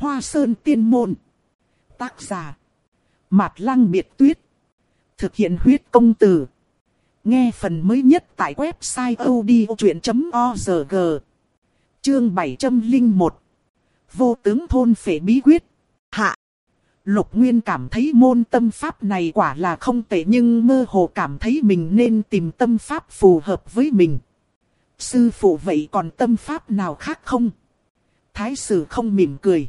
Hoa Sơn Tiên Môn. Tác giả Mạt Lăng Biệt Tuyết. Thực hiện huyết công từ. Nghe phần mới nhất tại website odchuyện.org. Chương 701. Vô tướng thôn phệ bí quyết. Hạ. Lục Nguyên cảm thấy môn tâm pháp này quả là không tệ, nhưng mơ hồ cảm thấy mình nên tìm tâm pháp phù hợp với mình. Sư phụ, vậy còn tâm pháp nào khác không? Thái sử không mỉm cười.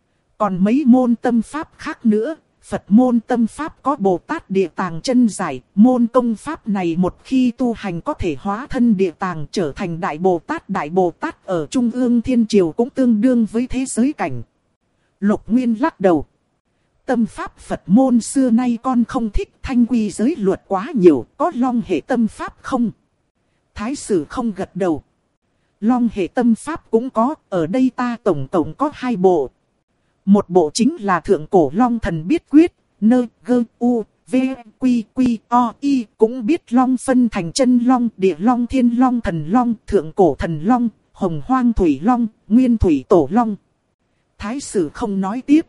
Còn mấy môn tâm pháp khác nữa. Phật môn tâm pháp có Bồ Tát Địa Tàng chân giải. Môn công pháp này một khi tu hành có thể hóa thân Địa Tàng trở thành Đại Bồ Tát. Đại Bồ Tát ở Trung ương Thiên Triều cũng tương đương với thế giới cảnh. Lục Nguyên lắc đầu. Tâm pháp Phật môn xưa nay con không thích, thanh quy giới luật quá nhiều, có long hệ tâm pháp không? Thái sử không gật đầu. Long hệ tâm pháp cũng có, ở đây ta tổng cộng có 2 bộ. Một bộ chính là Thượng Cổ Long Thần Biết Quyết, nơi gơ u, v, quy, quy, o, y, cũng biết long phân thành chân long, địa long, thiên long, thần long, thượng cổ thần long, hồng hoang thủy long, nguyên thủy tổ long. Thái sử không nói tiếp.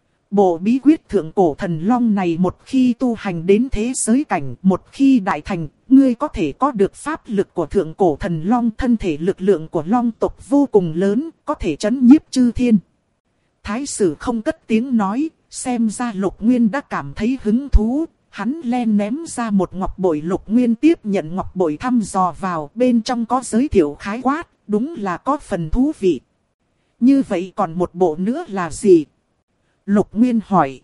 Bộ bí quyết thượng cổ thần long này một khi tu hành đến thế giới cảnh, một khi đại thành, ngươi có thể có được pháp lực của thượng cổ thần long, thân thể lực lượng của long tộc vô cùng lớn, có thể trấn nhiếp chư thiên. Thái sử không cất tiếng nói, xem ra Lục Nguyên đã cảm thấy hứng thú, hắn len ném ra một ngọc bội. Lục Nguyên tiếp nhận ngọc bội thăm dò vào, bên trong có giới thiệu khái quát, đúng là có phần thú vị. Như vậy còn một bộ nữa là gì? Lục Nguyên hỏi.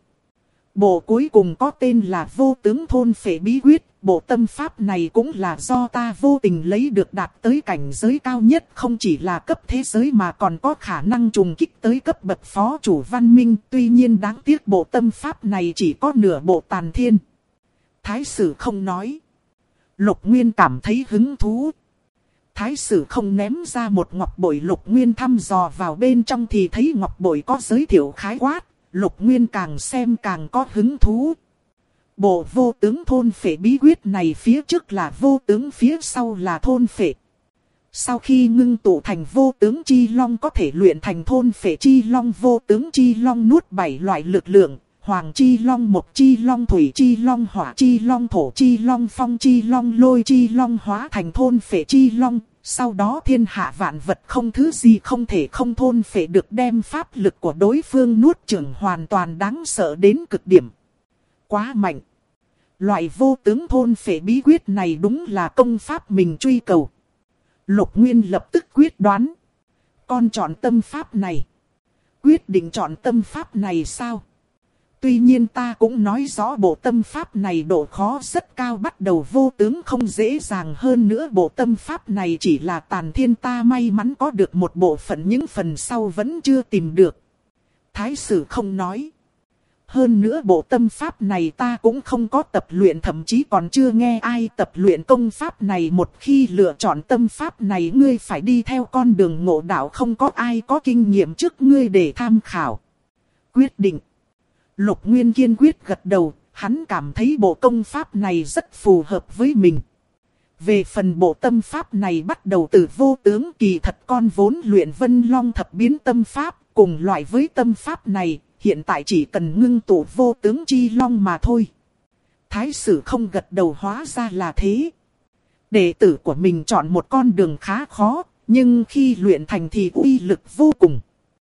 Bộ cuối cùng có tên là Vô Tướng Thôn Phệ Bí Quyết. Bộ tâm pháp này cũng là do ta vô tình lấy được, đạt tới cảnh giới cao nhất, không chỉ là cấp thế giới mà còn có khả năng trùng kích tới cấp bậc phó chủ văn minh. Tuy nhiên đáng tiếc bộ tâm pháp này chỉ có nửa bộ tàn thiên. Thái sử không nói. Lục Nguyên cảm thấy hứng thú. Thái sử không ném ra một ngọc bội. Lục Nguyên thăm dò vào bên trong thì thấy ngọc bội có giới thiệu khái quát. Lục Nguyên càng xem càng có hứng thú. Bộ vô tướng thôn phệ bí quyết này phía trước là vô tướng, phía sau là thôn phệ. Sau khi ngưng tụ thành vô tướng chi long có thể luyện thành thôn phệ chi long. Vô tướng chi long nuốt 7 loại lực lượng. Hoàng chi long, mộc chi long, thủy chi long, hỏa chi long, thổ chi long, phong chi long, lôi chi long hóa thành thôn phệ chi long. Sau đó thiên hạ vạn vật không thứ gì không thể không thôn phệ được, đem pháp lực của đối phương nuốt chửng hoàn toàn, đáng sợ đến cực điểm. Quá mạnh. Loại vô tướng thôn phệ bí quyết này đúng là công pháp mình truy cầu. Lục Nguyên lập tức quyết đoán. Con chọn tâm pháp này. Quyết định chọn tâm pháp này sao? Tuy nhiên ta cũng nói rõ bộ tâm pháp này độ khó rất cao, bắt đầu vô tướng không dễ dàng, hơn nữa bộ tâm pháp này chỉ là tàn thiên, ta may mắn có được một bộ phận, những phần sau vẫn chưa tìm được. Thái sử không nói. Hơn nữa bộ tâm pháp này ta cũng không có tập luyện, thậm chí còn chưa nghe ai tập luyện công pháp này. Một khi lựa chọn tâm pháp này ngươi phải đi theo con đường ngộ đạo, không có ai có kinh nghiệm trước ngươi để tham khảo. Quyết định. Lục Nguyên kiên quyết gật đầu, hắn cảm thấy bộ công pháp này rất phù hợp với mình. Về phần bộ tâm pháp này bắt đầu từ vô tướng, kỳ thật con vốn luyện Vân Long thập biến tâm pháp, cùng loại với tâm pháp này, hiện tại chỉ cần ngưng tụ vô tướng chi long mà thôi. Thái sử không gật đầu, hóa ra là thế. Đệ tử của mình chọn một con đường khá khó, nhưng khi luyện thành thì uy lực vô cùng.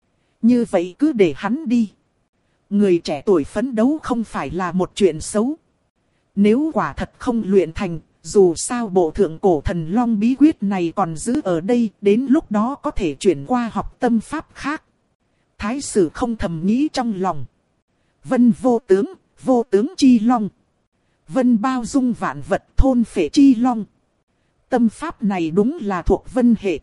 Như vậy cứ để hắn đi. Người trẻ tuổi phấn đấu không phải là một chuyện xấu. Nếu quả thật không luyện thành, dù sao bộ thượng cổ thần long bí quyết này còn giữ ở đây, đến lúc đó có thể chuyển qua học tâm pháp khác. Thái sử không thầm nghĩ trong lòng. Vân vô tướng chi long. Vân bao dung vạn vật, thôn phệ chi long. Tâm pháp này đúng là thuộc vân hệ.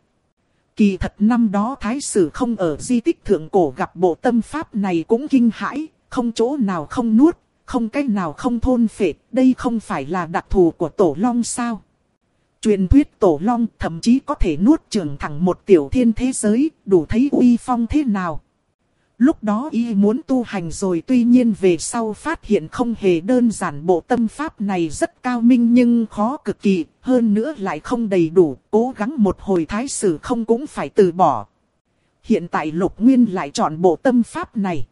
Kỳ thật năm đó Thái sử không ở di tích thượng cổ gặp bộ tâm pháp này cũng kinh hãi, không chỗ nào không nuốt, không cách nào không thôn phệ, đây không phải là đặc thù của tổ long sao? Truyền thuyết tổ long thậm chí có thể nuốt chửng thẳng một tiểu thiên thế giới, đủ thấy uy phong thế nào. Lúc đó y muốn tu hành rồi, tuy nhiên về sau phát hiện không hề đơn giản, bộ tâm pháp này rất cao minh nhưng khó cực kỳ, hơn nữa lại không đầy đủ, cố gắng một hồi Thái sử không cũng phải từ bỏ. Hiện tại Lục Nguyên lại chọn bộ tâm pháp này.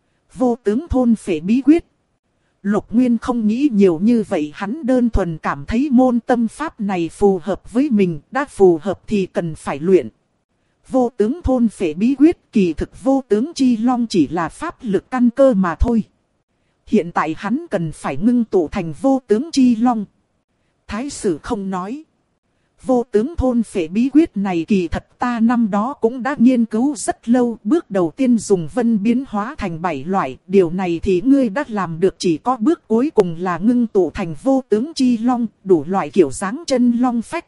Vô tướng thôn phệ bí quyết. Lục Nguyên không nghĩ nhiều như vậy, hắn đơn thuần cảm thấy môn tâm pháp này phù hợp với mình, đã phù hợp thì cần phải luyện. Vô tướng thôn phệ bí quyết, kỳ thực vô tướng chi long chỉ là pháp lực căn cơ mà thôi. Hiện tại hắn cần phải ngưng tụ thành vô tướng chi long. Thái sử không nói. Vô tướng thôn phệ bí quyết này kỳ thật ta năm đó cũng đã nghiên cứu rất lâu. Bước đầu tiên dùng vân biến hóa thành 7 loại. Điều này thì ngươi đã làm được, chỉ có bước cuối cùng là ngưng tụ thành vô tướng chi long, đủ loại kiểu dáng chân long phách.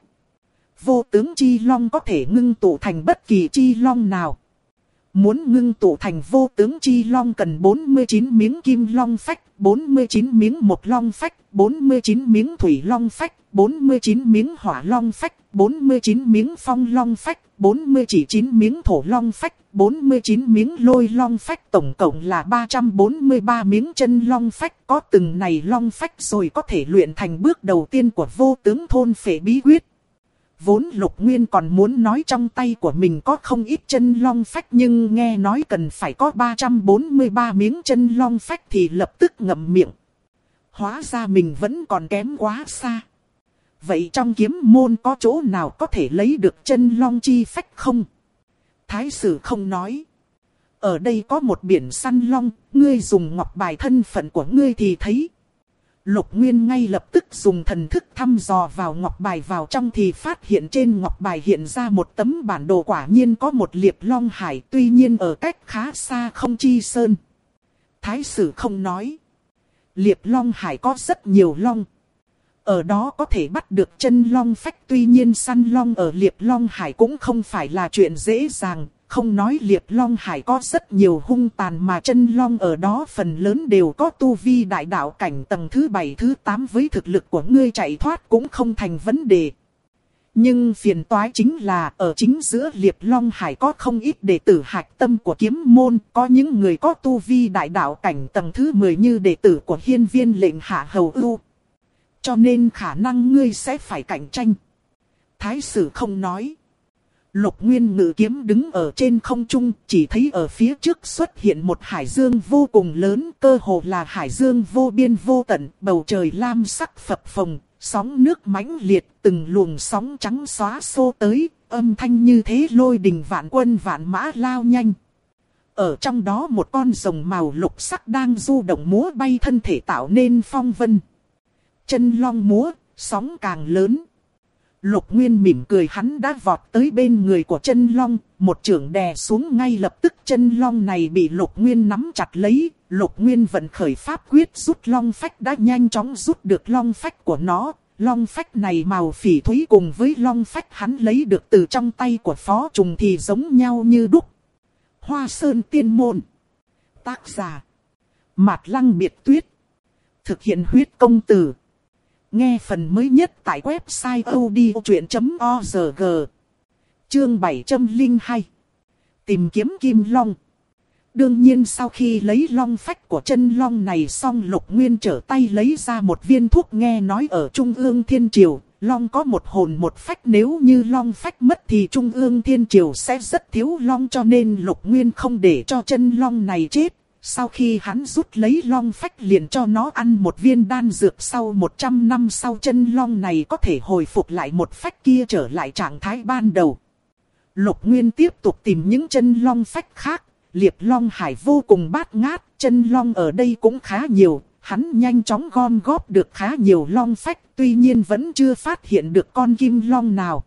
Vô tướng chi long có thể ngưng tụ thành bất kỳ chi long nào. Muốn ngưng tụ thành vô tướng chi long cần 49 miếng kim long phách, 49 miếng mộc long phách, 49 miếng thủy long phách, 49 miếng hỏa long phách, 49 miếng phong long phách, 49 miếng thổ long phách, 49 miếng lôi long phách, tổng cộng là 343 miếng chân long phách. Có từng này long phách rồi có thể luyện thành bước đầu tiên của vô tướng thôn phệ bí quyết. Vốn Lục Nguyên còn muốn nói trong tay của mình có không ít chân long phách, nhưng nghe nói cần phải có 343 miếng chân long phách thì lập tức ngậm miệng. Hóa ra mình vẫn còn kém quá xa. Vậy trong kiếm môn có chỗ nào có thể lấy được chân long chi phách không? Thái sử không nói. Ở đây có một biển săn long, ngươi dùng ngọc bài thân phận của ngươi thì thấy. Lục Nguyên ngay lập tức dùng thần thức thăm dò vào ngọc bài, vào trong thì phát hiện trên ngọc bài hiện ra một tấm bản đồ, quả nhiên có một liệp long hải, tuy nhiên ở cách khá xa không chi sơn. Thái sử không nói. Liệp long hải có rất nhiều long. Ở đó có thể bắt được chân long phách, tuy nhiên săn long ở liệp long hải cũng không phải là chuyện dễ dàng. Không nói liệp long hải có rất nhiều hung tàn, mà chân long ở đó phần lớn đều có tu vi đại đạo cảnh tầng thứ 7 thứ 8, với thực lực của ngươi chạy thoát cũng không thành vấn đề. Nhưng phiền toái chính là ở chính giữa liệp long hải có không ít đệ tử hạch tâm của kiếm môn, có những người có tu vi đại đạo cảnh tầng thứ 10 như đệ tử của hiên viên lệnh hạ hầu ưu. Cho nên khả năng ngươi sẽ phải cạnh tranh. Thái sử không nói. Lục Nguyên ngự kiếm đứng ở trên không trung, chỉ thấy ở phía trước xuất hiện một hải dương vô cùng lớn, cơ hồ là hải dương vô biên vô tận, bầu trời lam sắc phập phồng, sóng nước mãnh liệt, từng luồng sóng trắng xóa xô tới, âm thanh như thế lôi đình vạn quân vạn mã lao nhanh. Ở trong đó một con rồng màu lục sắc đang du động múa bay, thân thể tạo nên phong vân. Chân long múa, sóng càng lớn. Lục Nguyên mỉm cười, hắn đã vọt tới bên người của chân long, một chưởng đè xuống, ngay lập tức chân long này bị Lục Nguyên nắm chặt lấy. Lục Nguyên vận khởi pháp quyết rút long phách, đã nhanh chóng rút được long phách của nó. Long phách này màu phỉ thúy, cùng với long phách hắn lấy được từ trong tay của Phó Trùng thì giống nhau như đúc. Hoa Sơn Tiên Môn. Tác giả Mạt Lăng Biệt Tuyết. Thực hiện huyết công từ. Nghe phần mới nhất tại website odchuyện.org. Chương 702. Tìm kiếm kim long. Đương nhiên sau khi lấy long phách của chân long này xong, Lục Nguyên trở tay lấy ra một viên thuốc. Nghe nói ở Trung ương Thiên Triều, long có một hồn một phách, nếu như long phách mất thì Trung ương Thiên Triều sẽ rất thiếu long, cho nên Lục Nguyên không để cho chân long này chết. Sau khi hắn rút lấy long phách liền cho nó ăn một viên đan dược, sau 100 năm sau chân long này có thể hồi phục lại một phách kia trở lại trạng thái ban đầu. Lục Nguyên tiếp tục tìm những chân long phách khác, liệp long hải vô cùng bát ngát, chân long ở đây cũng khá nhiều, hắn nhanh chóng gom góp được khá nhiều long phách, tuy nhiên vẫn chưa phát hiện được con kim long nào.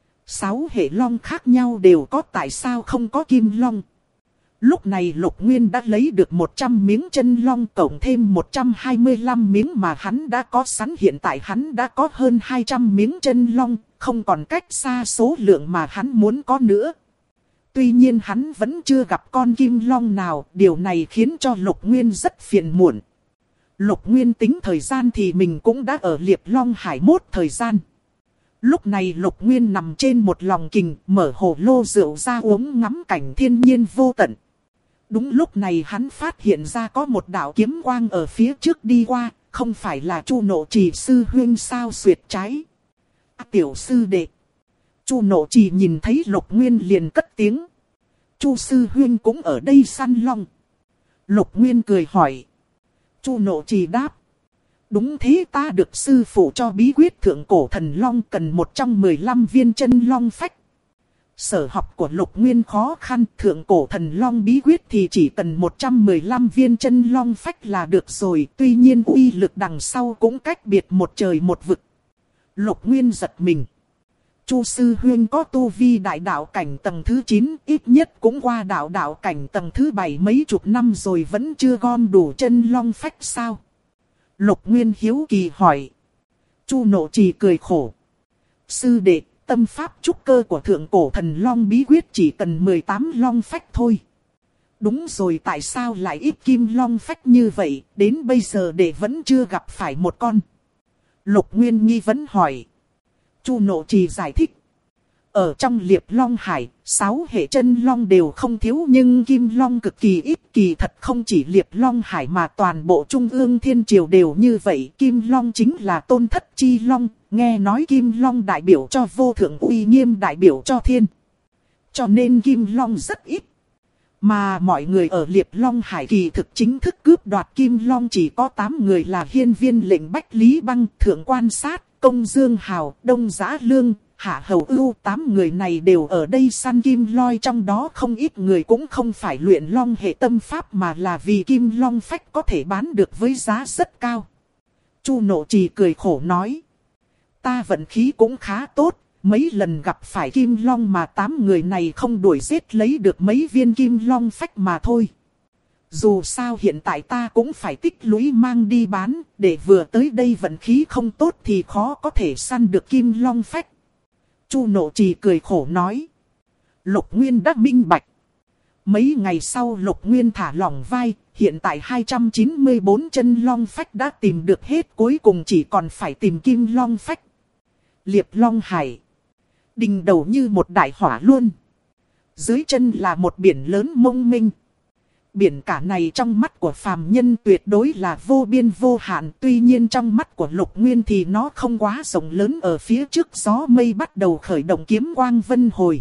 6 hệ long khác nhau đều có, tại sao không có kim long? Lúc này Lục Nguyên đã lấy được 100 miếng chân long, cộng thêm 125 miếng mà hắn đã có sẵn. Hiện tại hắn đã có hơn 200 miếng chân long, không còn cách xa số lượng mà hắn muốn có nữa. Tuy nhiên hắn vẫn chưa gặp con kim long nào, điều này khiến cho Lục Nguyên rất phiền muộn. Lục Nguyên tính thời gian thì mình cũng đã ở liệp long hải mốt thời gian. Lúc này Lục Nguyên nằm trên một lòng kình, mở hồ lô rượu ra uống, ngắm cảnh thiên nhiên vô tận. Đúng lúc này hắn phát hiện ra có một đạo kiếm quang ở phía trước đi qua, không phải là Chu Nộ Trì sư huynh sao? Xuyệt trái. Tiểu sư đệ. Chu Nộ Trì nhìn thấy Lục Nguyên liền cất tiếng. Chu sư huynh cũng ở đây săn long. Lục Nguyên cười hỏi. Chu Nộ Trì đáp. Đúng thế, ta được sư phụ cho bí quyết thượng cổ thần long, cần một trong 15 viên chân long phách. Sở học của Lục Nguyên khó khăn, thượng cổ thần long bí quyết thì chỉ cần 115 viên chân long phách là được rồi. Tuy nhiên uy lực đằng sau cũng cách biệt một trời một vực. Lục Nguyên giật mình. Chu sư huynh có tu vi đại đạo cảnh tầng thứ 9, ít nhất cũng qua đạo cảnh tầng thứ 7 mấy chục năm rồi vẫn chưa gom đủ chân long phách sao? Lục Nguyên hiếu kỳ hỏi. Chu Nộ Trì cười khổ. Sư đệ, tâm pháp trúc cơ của thượng cổ thần long bí quyết chỉ cần 18 long phách thôi. Đúng rồi, tại sao lại ít kim long phách như vậy, đến bây giờ đệ vẫn chưa gặp phải một con? Lục Nguyên nghi vấn hỏi. Chu Nộ Trì giải thích. Ở trong Liệp Long Hải, 6 hệ chân long đều không thiếu, nhưng kim long cực kỳ ít. Kỳ thật không chỉ Liệp Long Hải mà toàn bộ Trung ương Thiên Triều đều như vậy. Kim long chính là tôn thất chi long, nghe nói kim long đại biểu cho vô thượng uy nghiêm, đại biểu cho thiên. Cho nên kim long rất ít. Mà mọi người ở Liệp Long Hải kỳ thực chính thức cướp đoạt kim long chỉ có 8 người, là Hiên Viên Lệnh, Bách Lý Băng, Thượng Quan Sát, Công Dương Hào, Đông Giá Lương, Hạ Hầu Ưu. 8 người này đều ở đây săn kim loi, trong đó không ít người cũng không phải luyện long hệ tâm pháp mà là vì kim long phách có thể bán được với giá rất cao. Chu Nộ Trì cười khổ nói. Ta vận khí cũng khá tốt, mấy lần gặp phải kim long mà 8 người này không đuổi giết lấy được mấy viên kim long phách mà thôi. Dù sao hiện tại ta cũng phải tích lũy mang đi bán, để vừa tới đây vận khí không tốt thì khó có thể săn được kim long phách. Chu Nộ Trì cười khổ nói. Lục Nguyên đã minh bạch. Mấy ngày sau Lục Nguyên thả lỏng vai, hiện tại 294 chân long phách đã tìm được hết, cuối cùng chỉ còn phải tìm kim long phách. Liệp Long Hải. Đình đầu như một đại hỏa luôn. Dưới chân là một biển lớn mênh mông. Biển cả này trong mắt của phàm nhân tuyệt đối là vô biên vô hạn. Tuy nhiên trong mắt của Lục Nguyên thì nó không quá rộng lớn. Ở phía trước gió mây bắt đầu khởi động kiếm quang vân hồi.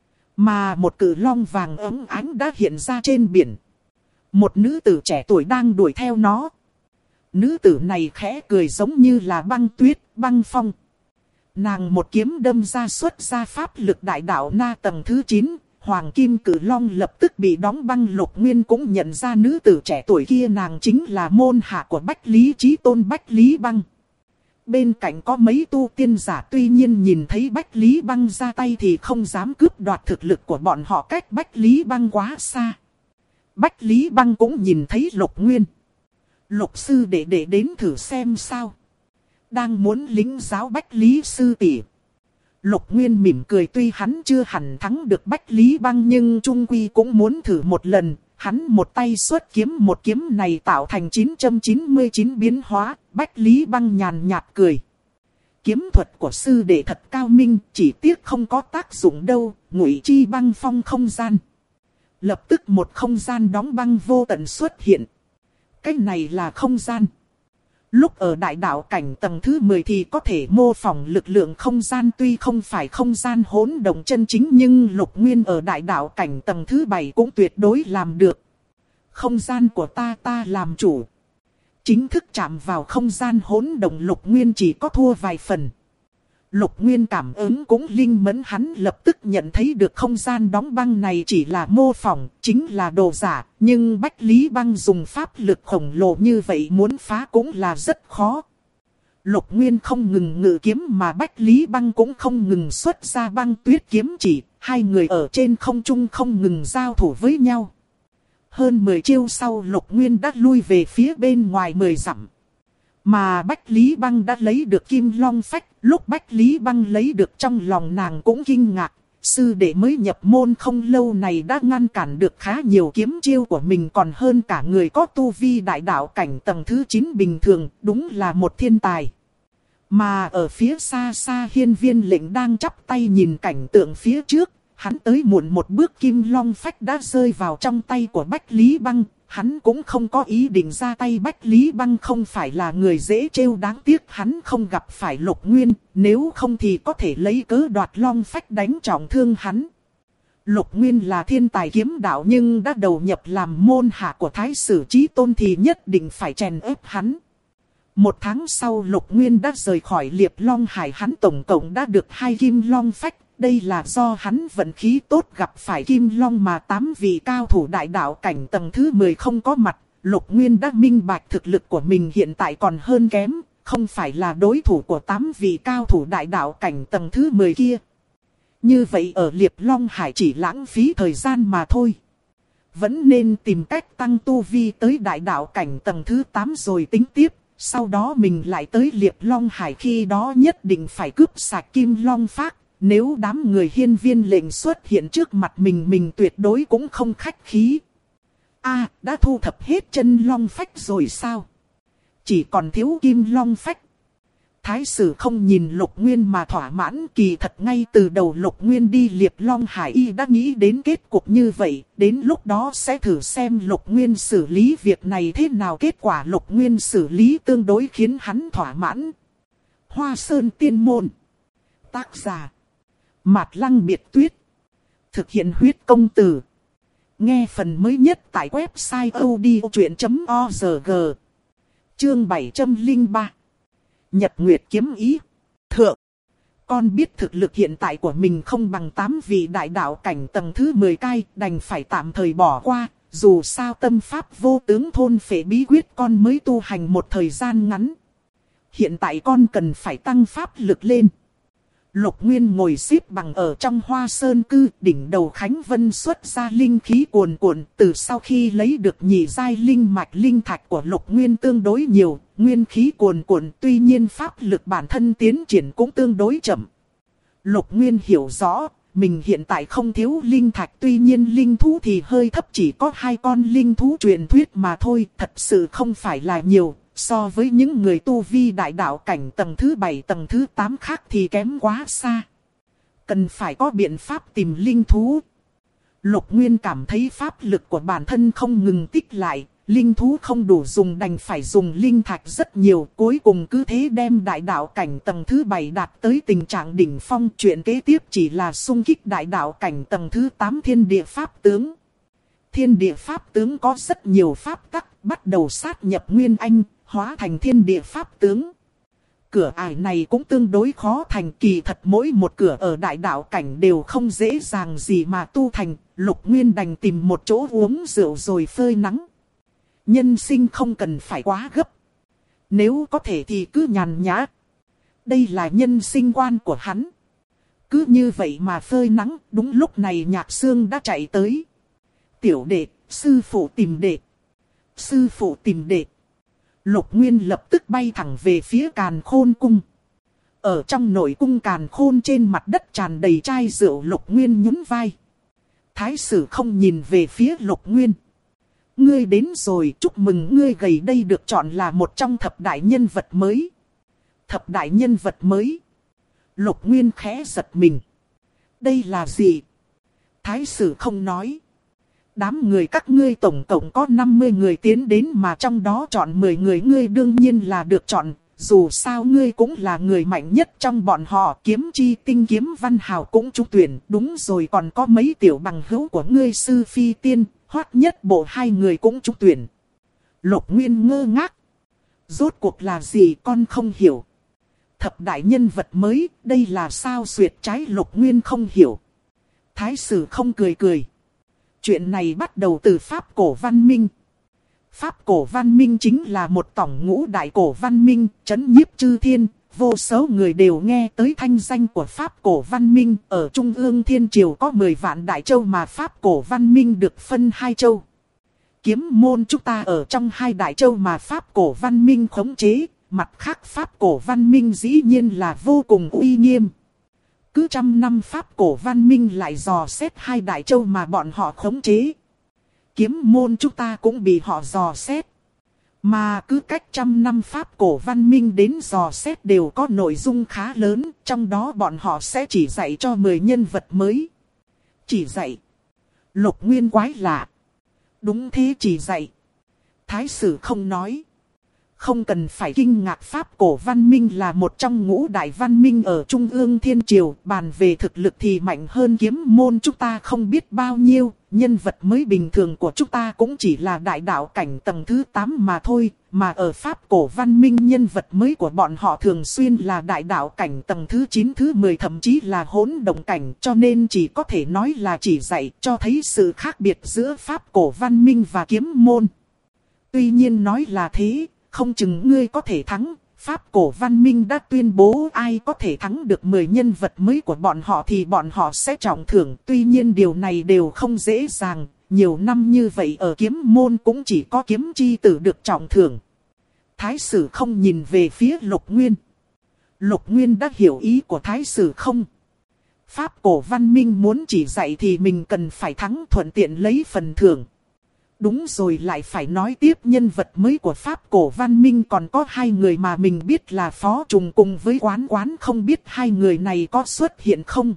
Mà một cự long vàng óng ánh đã hiện ra trên biển. Một nữ tử trẻ tuổi đang đuổi theo nó. Nữ tử này khẽ cười giống như là băng tuyết, băng phong. Nàng một kiếm đâm ra, xuất ra pháp lực đại đạo na tầng thứ 9. Hoàng kim cử long lập tức bị đóng băng. Lục Nguyên cũng nhận ra nữ tử trẻ tuổi kia, nàng chính là môn hạ của Bách Lý Chí Tôn, Bách Lý Băng. Bên cạnh có mấy tu tiên giả, tuy nhiên nhìn thấy Bách Lý Băng ra tay thì không dám cướp đoạt, thực lực của bọn họ cách Bách Lý Băng quá xa. Bách Lý Băng cũng nhìn thấy Lục Nguyên. Lục sư để đến thử xem sao. Đang muốn lĩnh giáo Bách Lý sư tỷ. Lục Nguyên mỉm cười, tuy hắn chưa hẳn thắng được Bách Lý Băng nhưng chung quy cũng muốn thử một lần. Hắn một tay xuất kiếm, một kiếm này tạo thành 999 biến hóa. Bách Lý Băng nhàn nhạt cười. Kiếm thuật của sư đệ thật cao minh, chỉ tiếc không có tác dụng đâu, ngụy chi băng phong không gian. Lập tức một không gian đóng băng vô tận xuất hiện. Cái này là không gian. Lúc ở đại đạo cảnh tầng thứ 10 thì có thể mô phỏng lực lượng không gian, tuy không phải không gian hỗn động chân chính nhưng Lục Nguyên ở đại đạo cảnh tầng thứ 7 cũng tuyệt đối làm được. Không gian của ta làm chủ. Chính thức chạm vào không gian hỗn động, Lục Nguyên chỉ có thua vài phần. Lục Nguyên cảm ứng cũng linh mẫn, hắn lập tức nhận thấy được không gian đóng băng này chỉ là mô phỏng, chính là đồ giả. Nhưng Bách Lý Băng dùng pháp lực khổng lồ như vậy muốn phá cũng là rất khó. Lục Nguyên không ngừng ngự kiếm mà Bách Lý Băng cũng không ngừng xuất ra băng tuyết kiếm chỉ. Hai người ở trên không trung không ngừng giao thủ với nhau. Hơn 10 chiêu sau Lục Nguyên đã lui về phía bên ngoài 10 dặm. Mà Bách Lý Băng đã lấy được kim long phách. Lúc Bách Lý Băng lấy được, trong lòng nàng cũng kinh ngạc. Sư đệ mới nhập môn không lâu này đã ngăn cản được khá nhiều kiếm chiêu của mình, còn hơn cả người có tu vi đại đạo cảnh tầng thứ 9 bình thường, đúng là một thiên tài. Mà ở phía xa xa Hiên Viên Lệnh đang chắp tay nhìn cảnh tượng phía trước. Hắn tới muộn một bước, kim long phách đã rơi vào trong tay của Bách Lý Băng. Hắn cũng không có ý định ra tay, Bách Lý Băng không phải là người dễ trêu, đáng tiếc hắn không gặp phải Lục Nguyên, nếu không thì có thể lấy cớ đoạt long phách đánh trọng thương hắn. Lục Nguyên là thiên tài kiếm đạo nhưng đã đầu nhập làm môn hạ của Thái Sử Chí Tôn thì nhất định phải chèn ép hắn. 1 tháng sau Lục Nguyên đã rời khỏi Liệp Long Hải, hắn tổng cộng đã được 2 Kim Long Phách. Đây là do hắn vận khí tốt gặp phải Kim Long mà 8 vị cao thủ đại đạo cảnh tầng thứ 10 không có mặt. Lục Nguyên đã minh bạch thực lực của mình hiện tại còn hơn kém, không phải là đối thủ của 8 vị cao thủ đại đạo cảnh tầng thứ 10 kia. Như vậy ở Liệp Long Hải chỉ lãng phí thời gian mà thôi. Vẫn nên tìm cách tăng tu vi tới đại đạo cảnh tầng thứ 8 rồi tính tiếp. Sau đó mình lại tới Liệp Long Hải, khi đó nhất định phải cướp sạch Kim Long Phách. Nếu đám người hiên viên lệnh xuất hiện trước mặt mình tuyệt đối cũng không khách khí. Đã thu thập hết chân Long Phách rồi sao? Chỉ còn thiếu Kim Long Phách. Thái Sử không nhìn Lục Nguyên mà thỏa mãn, kỳ thật ngay từ đầu Lục Nguyên đi Liệp Long Hải y đã nghĩ đến kết cục như vậy, đến lúc đó sẽ thử xem Lục Nguyên xử lý việc này thế nào. Kết quả Lục Nguyên xử lý tương đối khiến hắn thỏa mãn. Hoa Sơn Tiên Môn. Tác giả Mạt Lăng Biệt Tuyết. Thực hiện huyết công từ. Nghe phần mới nhất tại website odchuyện.org. Chương 703. Nhật Nguyệt kiếm ý. Thượng. Con biết thực lực hiện tại của mình không bằng 8 vị đại đạo cảnh tầng thứ 10 cai, đành phải tạm thời bỏ qua. Dù sao tâm pháp vô tướng thôn phệ bí quyết con mới tu hành một thời gian ngắn. Hiện tại con cần phải tăng pháp lực lên. Lục Nguyên ngồi xếp bằng ở trong Hoa Sơn Cư, đỉnh đầu Khánh Vân xuất ra linh khí cuồn cuộn. Từ sau khi lấy được nhị giai linh mạch linh thạch của Lục Nguyên tương đối nhiều, nguyên khí cuồn cuộn, tuy nhiên pháp lực bản thân tiến triển cũng tương đối chậm. Lục Nguyên hiểu rõ, mình hiện tại không thiếu linh thạch, tuy nhiên linh thú thì hơi thấp, chỉ có 2 con linh thú truyền thuyết mà thôi, thật sự không phải là nhiều. So với những người tu vi đại đạo cảnh tầng thứ 7 tầng thứ 8 khác thì kém quá xa. Cần phải có biện pháp tìm linh thú. Lục Nguyên cảm thấy pháp lực của bản thân không ngừng tích lại. Linh thú không đủ dùng, đành phải dùng linh thạch rất nhiều. Cuối cùng cứ thế đem đại đạo cảnh tầng thứ 7 đạt tới tình trạng đỉnh phong. Chuyện kế tiếp chỉ là xung kích đại đạo cảnh tầng thứ 8 thiên địa pháp tướng. Thiên địa pháp tướng có rất nhiều pháp tắc, bắt đầu sát nhập nguyên anh, hóa thành thiên địa pháp tướng. Cửa ải này cũng tương đối khó thành, kỳ thật mỗi một cửa ở đại đạo cảnh đều không dễ dàng gì mà tu thành. Lục Nguyên đành tìm một chỗ uống rượu rồi phơi nắng. Nhân sinh không cần phải quá gấp. Nếu có thể thì cứ nhàn nhã. Đây là nhân sinh quan của hắn. Cứ như vậy mà phơi nắng, đúng lúc này Nhạc Sương đã chạy tới. Tiểu đệ, sư phụ tìm đệ. Sư phụ tìm đệ. Lục Nguyên lập tức bay thẳng về phía Càn Khôn Cung. Ở trong nội cung Càn Khôn, trên mặt đất tràn đầy chai rượu. Lục Nguyên nhún vai. Thái Sử không nhìn về phía Lục Nguyên. Ngươi đến rồi, chúc mừng ngươi gầy đây được chọn là một trong thập đại nhân vật mới. Thập đại nhân vật mới. Lục Nguyên khẽ giật mình. Đây là gì? Thái Sử không nói. Đám người các ngươi tổng cộng có 50 người tiến đến mà trong đó chọn 10 người, ngươi đương nhiên là được chọn. Dù sao ngươi cũng là người mạnh nhất trong bọn họ. Kiếm Chi Tinh Kiếm Văn Hào cũng trúng tuyển. Đúng rồi, còn có mấy tiểu bằng hữu của ngươi Sư Phi Tiên, Hoắc Nhất Bộ, 2 người cũng trúng tuyển. Lục Nguyên ngơ ngác. Rốt cuộc là gì con không hiểu. Thập đại nhân vật mới, đây là sao xuyệt trái? Lục Nguyên không hiểu. Thái Sử không cười cười. Chuyện này bắt đầu từ Pháp cổ văn minh. Pháp cổ văn minh chính là một tổng ngũ đại cổ văn minh, trấn nhiếp chư thiên. Vô số người đều nghe tới thanh danh của Pháp cổ văn minh. Ở Trung ương Thiên Triều có 10 vạn đại châu mà Pháp cổ văn minh được phân 2 châu. Kiếm môn chúng ta ở trong 2 đại châu mà Pháp cổ văn minh khống chế. Mặt khác Pháp cổ văn minh dĩ nhiên là vô cùng uy nghiêm. Cứ 100 năm Pháp cổ văn minh lại dò xét 2 đại châu mà bọn họ khống chế. Kiếm môn chúng ta cũng bị họ dò xét. Mà cứ cách 100 năm Pháp cổ văn minh đến dò xét đều có nội dung khá lớn. Trong đó bọn họ sẽ chỉ dạy cho 10 nhân vật mới. Chỉ dạy. Lục Nguyên quái lạ. Đúng thế, chỉ dạy. Thái Sử không nói. Không cần phải kinh ngạc, Pháp cổ văn minh là một trong ngũ đại văn minh ở Trung ương Thiên Triều. Bàn về thực lực thì mạnh hơn kiếm môn chúng ta không biết bao nhiêu. Nhân vật mới bình thường của chúng ta cũng chỉ là đại đạo cảnh tầng thứ 8 mà thôi. Mà ở Pháp cổ văn minh nhân vật mới của bọn họ thường xuyên là đại đạo cảnh tầng thứ 9, thứ 10, thậm chí là hỗn động cảnh. Cho nên chỉ có thể nói là chỉ dạy cho thấy sự khác biệt giữa Pháp cổ văn minh và kiếm môn. Tuy nhiên nói là thế, không chừng ngươi có thể thắng. Pháp cổ văn minh đã tuyên bố ai có thể thắng được 10 nhân vật mới của bọn họ thì bọn họ sẽ trọng thưởng. Tuy nhiên điều này đều không dễ dàng. Nhiều năm như vậy ở kiếm môn cũng chỉ có kiếm chi tử được trọng thưởng. Thái sử không nhìn về phía Lục Nguyên. Lục Nguyên đã hiểu ý của Thái sử không. Pháp cổ văn minh muốn chỉ dạy thì mình cần phải thắng, thuận tiện lấy phần thưởng. Đúng rồi, lại phải nói tiếp nhân vật mới của Pháp cổ văn minh còn có 2 người mà mình biết là Phó Trùng cùng với Quán Quán, không biết 2 người này có xuất hiện không.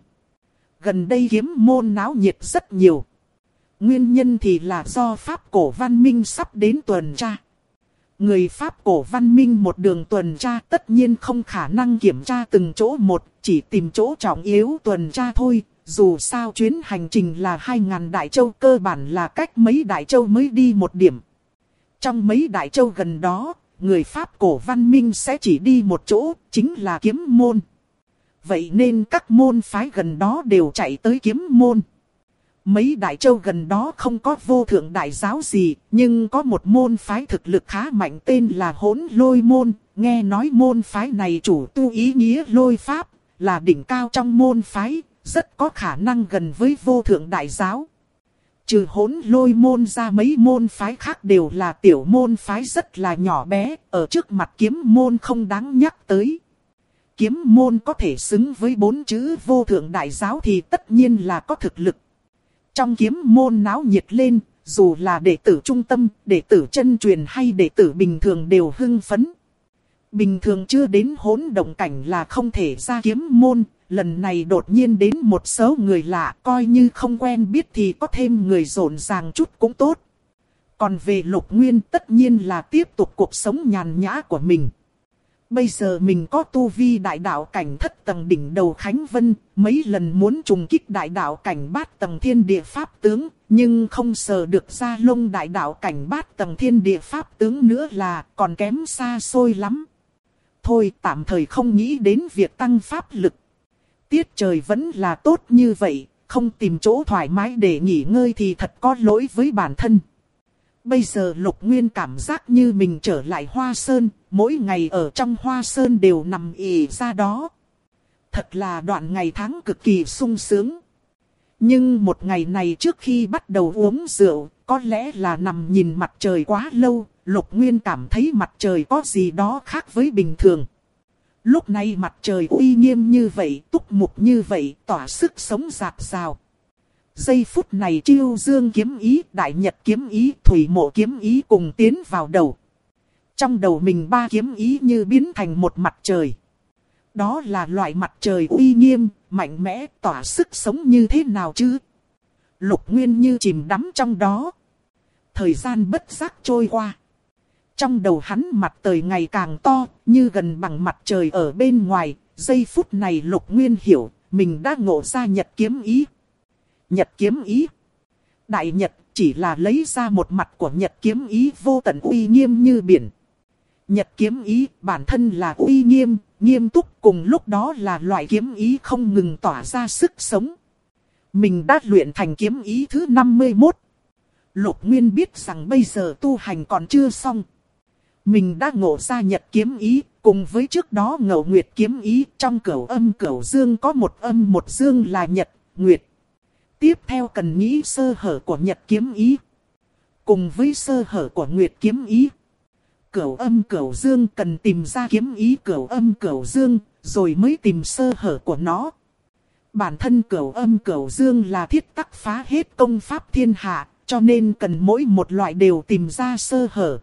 Gần đây kiếm môn náo nhiệt rất nhiều. Nguyên nhân thì là do Pháp cổ văn minh sắp đến tuần tra. Người Pháp cổ văn minh một đường tuần tra tất nhiên không khả năng kiểm tra từng chỗ một, chỉ tìm chỗ trọng yếu tuần tra thôi. Dù sao chuyến hành trình là 2.000 đại châu, cơ bản là cách mấy đại châu mới đi một điểm. Trong mấy đại châu gần đó, người Pháp cổ văn minh sẽ chỉ đi một chỗ, chính là kiếm môn. Vậy nên các môn phái gần đó đều chạy tới kiếm môn. Mấy đại châu gần đó không có vô thượng đại giáo gì, nhưng có một môn phái thực lực khá mạnh tên là Hỗn Lôi môn. Nghe nói môn phái này chủ tu ý nghĩa lôi pháp, là đỉnh cao trong môn phái, rất có khả năng gần với vô thượng đại giáo. Trừ Hỗn Lôi môn ra, mấy môn phái khác đều là tiểu môn phái rất là nhỏ bé, ở trước mặt kiếm môn không đáng nhắc tới. Kiếm môn có thể xứng với 4 chữ vô thượng đại giáo thì tất nhiên là có thực lực. Trong kiếm môn náo nhiệt lên, dù là đệ tử trung tâm, đệ tử chân truyền hay đệ tử bình thường đều hưng phấn. Bình thường chưa đến hỗn động cảnh là không thể ra kiếm môn, lần này đột nhiên đến một số người lạ, coi như không quen biết thì có thêm người rộn ràng chút cũng tốt. Còn về Lục Nguyên tất nhiên là tiếp tục cuộc sống nhàn nhã của mình. Bây giờ mình có tu vi đại đạo cảnh thất tầng đỉnh đầu Khánh Vân, mấy lần muốn trùng kích đại đạo cảnh bát tầng thiên địa pháp tướng, nhưng không sờ được ra lông đại đạo cảnh bát tầng thiên địa pháp tướng nữa là còn kém xa xôi lắm. Thôi tạm thời không nghĩ đến việc tăng pháp lực. Tiết trời vẫn là tốt như vậy, không tìm chỗ thoải mái để nghỉ ngơi thì thật có lỗi với bản thân. Bây giờ Lục Nguyên cảm giác như mình trở lại Hoa Sơn, mỗi ngày ở trong Hoa Sơn đều nằm ì ra đó. Thật là đoạn ngày tháng cực kỳ sung sướng. Nhưng một ngày này trước khi bắt đầu uống rượu, có lẽ là nằm nhìn mặt trời quá lâu, Lục Nguyên cảm thấy mặt trời có gì đó khác với bình thường. Lúc này mặt trời uy nghiêm như vậy, túc mục như vậy, tỏa sức sống rạc rào. Giây phút này Chiêu Dương kiếm ý, Đại Nhật kiếm ý, Thủy Mộ kiếm ý cùng tiến vào đầu. Trong đầu mình 3 kiếm ý như biến thành một mặt trời. Đó là loại mặt trời uy nghiêm, mạnh mẽ, tỏa sức sống như thế nào chứ? Lục Nguyên như chìm đắm trong đó. Thời gian bất giác trôi qua. Trong đầu hắn mặt trời ngày càng to, như gần bằng mặt trời ở bên ngoài. Giây phút này Lục Nguyên hiểu, mình đã ngộ ra Nhật kiếm ý. Nhật kiếm ý. Đại Nhật chỉ là lấy ra một mặt của Nhật kiếm ý vô tận uy nghiêm như biển. Nhật kiếm ý bản thân là uy nghiêm, nghiêm túc, cùng lúc đó là loại kiếm ý không ngừng tỏa ra sức sống. Mình đã luyện thành kiếm ý thứ 51. Lục Nguyên biết rằng bây giờ tu hành còn chưa xong. Mình đã ngộ ra Nhật kiếm ý, cùng với trước đó Ngẫu Nguyệt kiếm ý, trong cửu âm cửu dương có một âm một dương là Nhật, Nguyệt. Tiếp theo cần nghĩ sơ hở của Nhật kiếm ý, cùng với sơ hở của Nguyệt kiếm ý. Cửu âm cửu dương cần tìm ra kiếm ý cửu âm cửu dương, rồi mới tìm sơ hở của nó. Bản thân cửu âm cửu dương là thiết tắc phá hết công pháp thiên hạ, cho nên cần mỗi một loại đều tìm ra sơ hở.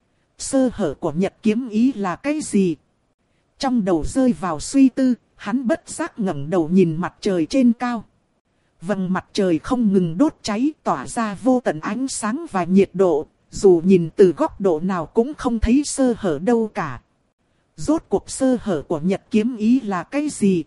Sơ hở của Nhật kiếm ý là cái gì? Trong đầu rơi vào suy tư, hắn bất giác ngẩng đầu nhìn mặt trời trên cao. Vầng mặt trời không ngừng đốt cháy, tỏa ra vô tận ánh sáng và nhiệt độ, dù nhìn từ góc độ nào cũng không thấy sơ hở đâu cả. Rốt cuộc sơ hở của Nhật kiếm ý là cái gì?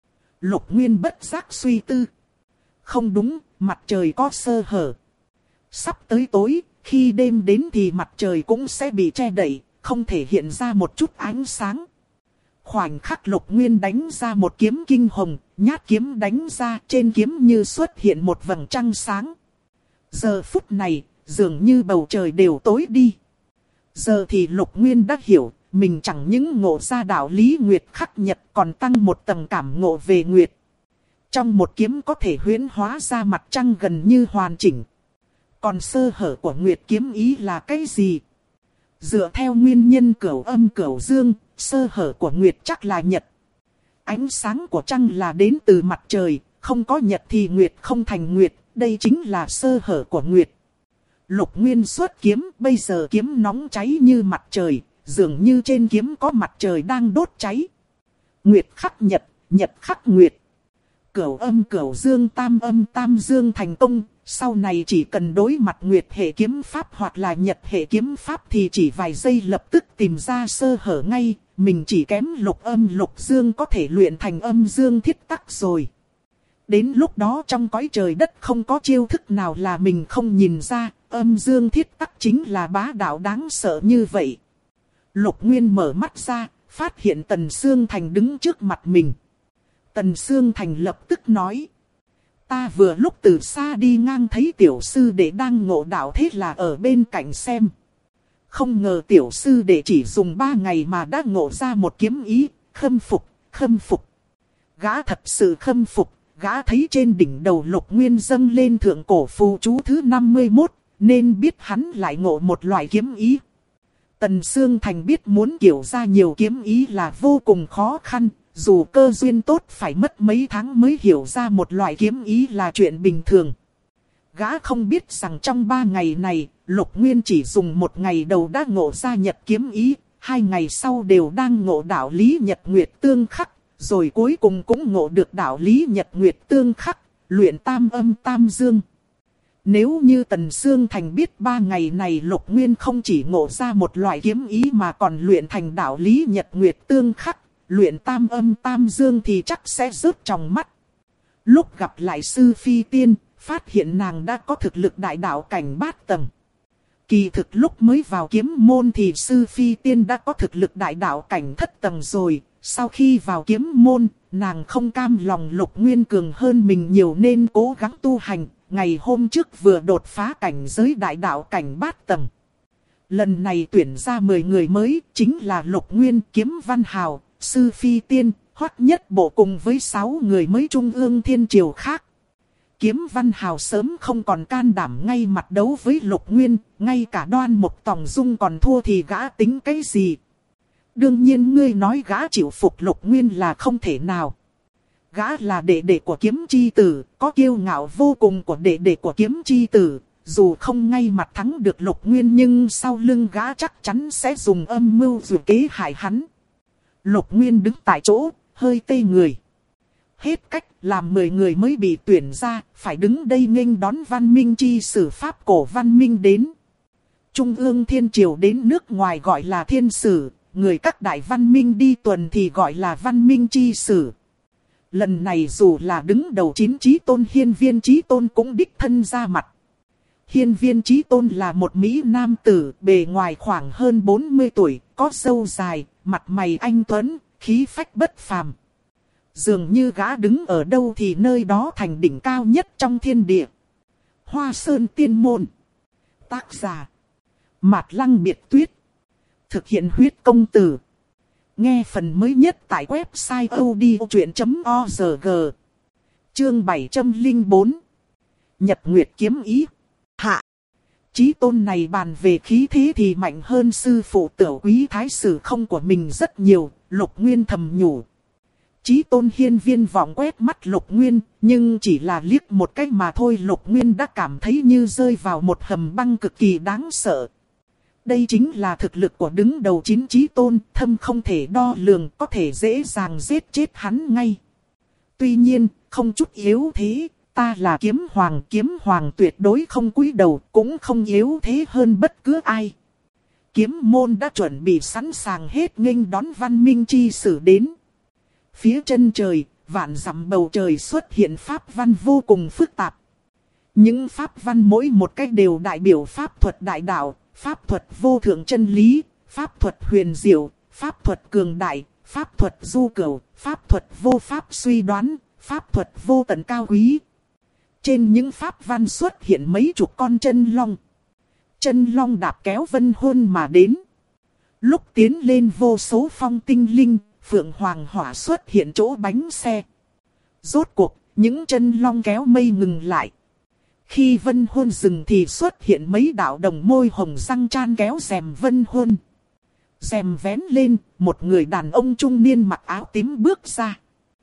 Lục Nguyên bất giác suy tư. Không đúng, mặt trời có sơ hở. Sắp tới tối, khi đêm đến thì mặt trời cũng sẽ bị che đậy, không thể hiện ra một chút ánh sáng. Khoảnh khắc Lục Nguyên đánh ra một kiếm kinh hồng, nhát kiếm đánh ra, trên kiếm như xuất hiện một vầng trăng sáng. Giờ phút này, dường như bầu trời đều tối đi. Giờ thì Lục Nguyên đã hiểu, mình chẳng những ngộ ra đạo lý nguyệt khắc nhật còn tăng một tầng cảm ngộ về nguyệt. Trong một kiếm có thể huyễn hóa ra mặt trăng gần như hoàn chỉnh. Còn sơ hở của nguyệt kiếm ý là cái gì? Dựa theo nguyên nhân cửu âm cửu dương, sơ hở của nguyệt chắc là nhật. Ánh sáng của trăng là đến từ mặt trời, không có nhật thì nguyệt không thành nguyệt, đây chính là sơ hở của nguyệt. Lục Nguyên xuất kiếm, bây giờ kiếm nóng cháy như mặt trời, dường như trên kiếm có mặt trời đang đốt cháy. Nguyệt khắc nhật, nhật khắc nguyệt. Cửu âm cửu dương tam âm tam dương thành công, sau này chỉ cần đối mặt nguyệt hệ kiếm pháp hoặc là nhật hệ kiếm pháp thì chỉ vài giây lập tức tìm ra sơ hở ngay, mình chỉ kém lục âm lục dương có thể luyện thành âm dương thiết tắc rồi. Đến lúc đó trong cõi trời đất không có chiêu thức nào là mình không nhìn ra, âm dương thiết tắc chính là bá đạo đáng sợ như vậy. Lục Nguyên mở mắt ra, phát hiện Tần Sương Thành đứng trước mặt mình. Tần Sương Thành lập tức nói. Ta vừa lúc từ xa đi ngang thấy tiểu sư đệ đang ngộ đạo thế là ở bên cạnh xem. Không ngờ tiểu sư đệ chỉ dùng 3 ngày mà đã ngộ ra một kiếm ý, khâm phục, khâm phục. Gã thật sự khâm phục, gã thấy trên đỉnh đầu Lục Nguyên dâng lên thượng cổ phù chú thứ 51, nên biết hắn lại ngộ một loại kiếm ý. Tần Sương Thành biết muốn kiểu ra nhiều kiếm ý là vô cùng khó khăn, dù cơ duyên tốt phải mất mấy tháng mới hiểu ra một loại kiếm ý là chuyện bình thường. Gã không biết rằng trong 3 ngày này, Lục Nguyên chỉ dùng 1 ngày đầu đã ngộ ra nhật kiếm ý, 2 ngày sau đều đang ngộ đạo lý nhật nguyệt tương khắc, rồi cuối cùng cũng ngộ được đạo lý nhật nguyệt tương khắc, luyện tam âm tam dương. Nếu như Tần Sương Thành biết 3 ngày này Lục Nguyên không chỉ ngộ ra một loại kiếm ý mà còn luyện thành đạo lý nhật nguyệt tương khắc, luyện tam âm tam dương thì chắc sẽ rớt trong mắt. Lúc gặp lại Sư Phi Tiên, phát hiện nàng đã có thực lực đại đạo cảnh bát tầng. Kỳ thực lúc mới vào kiếm môn thì Sư Phi Tiên đã có thực lực đại đạo cảnh thất tầng rồi. Sau khi vào kiếm môn, nàng không cam lòng Lục Nguyên cường hơn mình nhiều nên cố gắng tu hành. Ngày hôm trước vừa đột phá cảnh giới đại đạo cảnh bát tầng. Lần này tuyển ra 10 người mới, chính là Lục Nguyên, Kiếm Văn Hào, Sư Phi Tiên, Hoắc Nhất Bộ cùng với 6 người mới trung ương thiên triều khác. Kiếm Văn Hào sớm không còn can đảm ngay mặt đấu với Lục Nguyên, ngay cả Đoan Mục Tòng Dung còn thua thì gã tính cái gì. Đương nhiên ngươi nói gã chịu phục Lục Nguyên là không thể nào. Gã là đệ đệ của Kiếm Chi Tử, có kiêu ngạo vô cùng của đệ đệ của Kiếm Chi Tử. Dù không ngay mặt thắng được Lục Nguyên nhưng sau lưng gã chắc chắn sẽ dùng âm mưu dù kế hại hắn. Lục Nguyên đứng tại chỗ, hơi tê người. Hết cách, làm 10 người mới bị tuyển ra, phải đứng đây nghênh đón văn minh chi sử pháp cổ văn minh đến. Trung ương thiên triều đến nước ngoài gọi là thiên sử, người các đại văn minh đi tuần thì gọi là văn minh chi sử. Lần này dù là đứng đầu 9 chí tôn Hiên Viên Chí Tôn cũng đích thân ra mặt. Hiên Viên Chí Tôn là một mỹ nam tử, bề ngoài khoảng hơn 40 tuổi, có râu dài, mặt mày anh tuấn, khí phách bất phàm. Dường như gã đứng ở đâu thì nơi đó thành đỉnh cao nhất trong thiên địa. Hoa Sơn Tiên Môn. Tác giả Mạt Lăng Biệt Tuyết. Thực hiện huyết công từ. Nghe phần mới nhất tại website odchuyện.org. Chương 704. Nhật Nguyệt kiếm ý. Hạ. Chí tôn này bàn về khí thế thì mạnh hơn sư phụ Tửu Quý Thái Sử không của mình rất nhiều, Lục Nguyên thầm nhủ. Chí tôn Hiên Viên vọng quét mắt Lục Nguyên, nhưng chỉ là liếc một cái mà thôi Lục Nguyên đã cảm thấy như rơi vào một hầm băng cực kỳ đáng sợ. Đây chính là thực lực của đứng đầu 9 chí tôn, thâm không thể đo lường, có thể dễ dàng giết chết hắn ngay. Tuy nhiên, không chút yếu thế, Ta là kiếm hoàng tuyệt đối không cúi đầu, cũng không yếu thế hơn bất cứ ai. Kiếm môn đã chuẩn bị sẵn sàng hết nghênh đón văn minh chi sử đến. Phía chân trời, vạn dặm bầu trời xuất hiện pháp văn vô cùng phức tạp. Những pháp văn mỗi một cách đều đại biểu pháp thuật đại đạo, pháp thuật vô thượng chân lý, pháp thuật huyền diệu, pháp thuật cường đại, pháp thuật du cửu, pháp thuật vô pháp suy đoán, pháp thuật vô tận cao quý. Trên những pháp văn xuất hiện mấy chục con chân long. Chân long đạp kéo vân hôn mà đến. Lúc tiến lên vô số phong tinh linh, phượng hoàng hỏa xuất hiện chỗ bánh xe. Rốt cuộc, những chân long kéo mây ngừng lại. Khi vân hôn dừng thì xuất hiện mấy đạo đồng môi hồng răng chan kéo rèm vân hôn. Rèm vén lên, một người đàn ông trung niên mặc áo tím bước ra.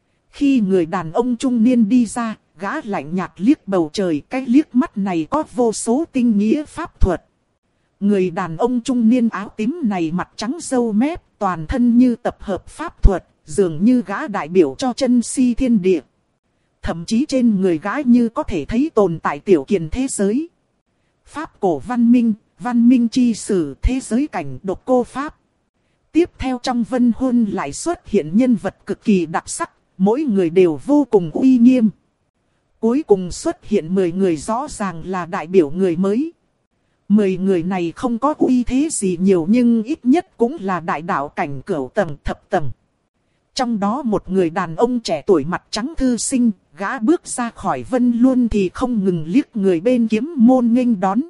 Khi người đàn ông trung niên đi ra, gã lạnh nhạt liếc bầu trời, cái liếc mắt này có vô số tinh nghĩa pháp thuật. Người đàn ông trung niên áo tím này mặt trắng râu mép, toàn thân như tập hợp pháp thuật, dường như gã đại biểu cho chân si thiên địa. Thậm chí trên người gã như có thể thấy tồn tại tiểu kiền thế giới. Pháp cổ văn minh chi sử, thế giới cảnh, độc cô pháp. Tiếp theo trong vân hôn lại xuất hiện nhân vật cực kỳ đặc sắc, mỗi người đều vô cùng uy nghiêm. Cuối cùng xuất hiện 10 người rõ ràng là đại biểu người mới. 10 người này không có uy thế gì nhiều nhưng ít nhất cũng là đại đạo cảnh cửu tầng thập tầng. Trong đó một người đàn ông trẻ tuổi mặt trắng thư sinh, gã bước ra khỏi vân luôn thì không ngừng liếc người bên kiếm môn nghênh đón.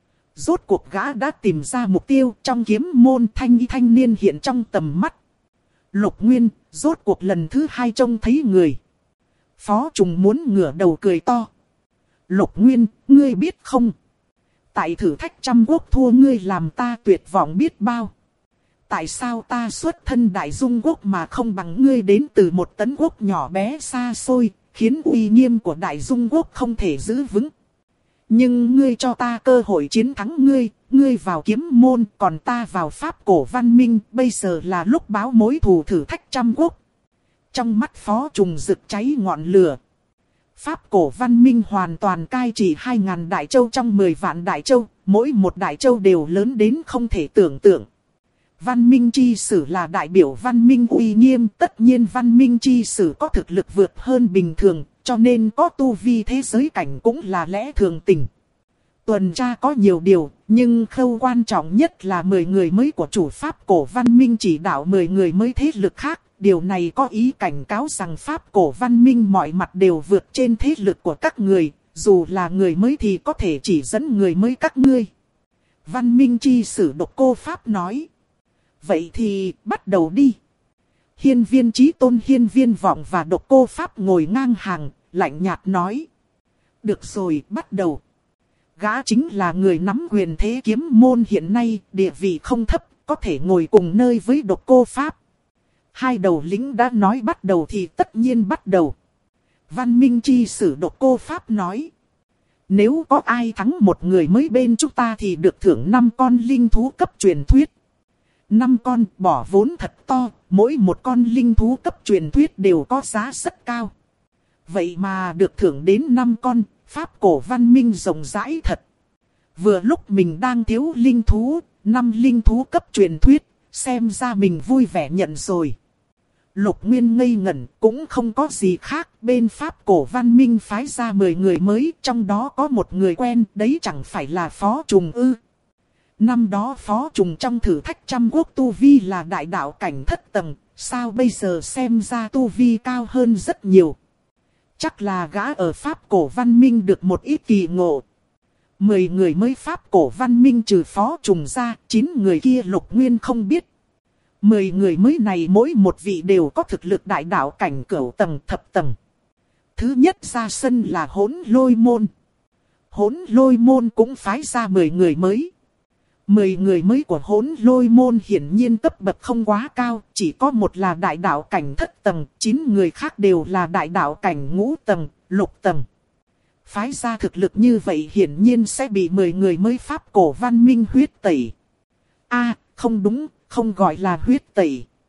Rốt cuộc gã đã tìm ra mục tiêu, trong kiếm môn thanh niên hiện trong tầm mắt. Lục Nguyên, rốt cuộc lần thứ 2 trông thấy người. Phó Trùng muốn ngửa đầu cười to. Lục Nguyên, ngươi biết không? Tại thử thách trăm quốc thua ngươi làm ta tuyệt vọng biết bao. Tại sao ta xuất thân Đại Dung Quốc mà không bằng ngươi đến từ một tấn quốc nhỏ bé xa xôi, khiến uy nghiêm của Đại Dung Quốc không thể giữ vững. Nhưng ngươi cho ta cơ hội chiến thắng ngươi vào kiếm môn, còn ta vào pháp cổ văn minh, bây giờ là lúc báo mối thù thử thách trăm quốc. Trong mắt Phó Trùng rực cháy ngọn lửa. Pháp cổ văn minh hoàn toàn cai trị 2.000 đại châu trong 10 vạn đại châu, mỗi một đại châu đều lớn đến không thể tưởng tượng. Văn minh chi sử là đại biểu văn minh uy nghiêm, tất nhiên văn minh chi sử có thực lực vượt hơn bình thường, cho nên có tu vi thế giới cảnh cũng là lẽ thường tình. Tuần tra có nhiều điều, nhưng khâu quan trọng nhất là 10 người mới của chủ pháp cổ văn minh chỉ đạo 10 người mới thế lực khác. Điều này có ý cảnh cáo rằng pháp cổ văn minh mọi mặt đều vượt trên thế lực của các người, dù là người mới thì có thể chỉ dẫn người mới các ngươi. Văn minh chi sử độc cô pháp nói. Vậy thì bắt đầu đi. Hiên viên chí tôn, hiên viên vọng và độc cô pháp ngồi ngang hàng, lạnh nhạt nói. Được rồi, bắt đầu. Gã chính là người nắm quyền thế kiếm môn hiện nay, địa vị không thấp, có thể ngồi cùng nơi với độc cô pháp. Hai đầu lĩnh đã nói bắt đầu thì tất nhiên bắt đầu. Văn minh chi sử độc cô pháp nói. Nếu có ai thắng một người mới bên chúng ta thì được thưởng 5 con linh thú cấp truyền thuyết. 5 con bỏ vốn thật to, mỗi một con linh thú cấp truyền thuyết đều có giá rất cao. Vậy mà được thưởng đến 5 con, pháp cổ văn minh rộng rãi thật. Vừa lúc mình đang thiếu linh thú, 5 linh thú cấp truyền thuyết, xem ra mình vui vẻ nhận rồi. Lục Nguyên ngây ngẩn, cũng không có gì khác, bên pháp cổ văn minh phái ra 10 người mới, trong đó có một người quen, đấy chẳng phải là Phó Trùng ư. Năm đó Phó Trùng trong thử thách trăm quốc tu vi là đại đạo cảnh thất tầng, sao bây giờ xem ra tu vi cao hơn rất nhiều. Chắc là gã ở pháp cổ văn minh được một ít kỳ ngộ. 10 người mới pháp cổ văn minh trừ Phó Trùng ra, 9 người kia Lục Nguyên không biết. 10 người mới này mỗi một vị đều có thực lực đại đạo cảnh cửu tầng thập tầng. Thứ nhất ra sân là Hỗn Lôi Môn. Hỗn Lôi Môn cũng phái ra 10 người mới. 10 người mới của Hỗn Lôi Môn hiển nhiên cấp bậc không quá cao, chỉ có một là đại đạo cảnh thất tầng, 9 người khác đều là đại đạo cảnh ngũ tầng, lục tầng. Phái ra thực lực như vậy hiển nhiên sẽ bị 10 người mới pháp cổ văn minh huyết tẩy. Không đúng, không gọi là huyết tẩy.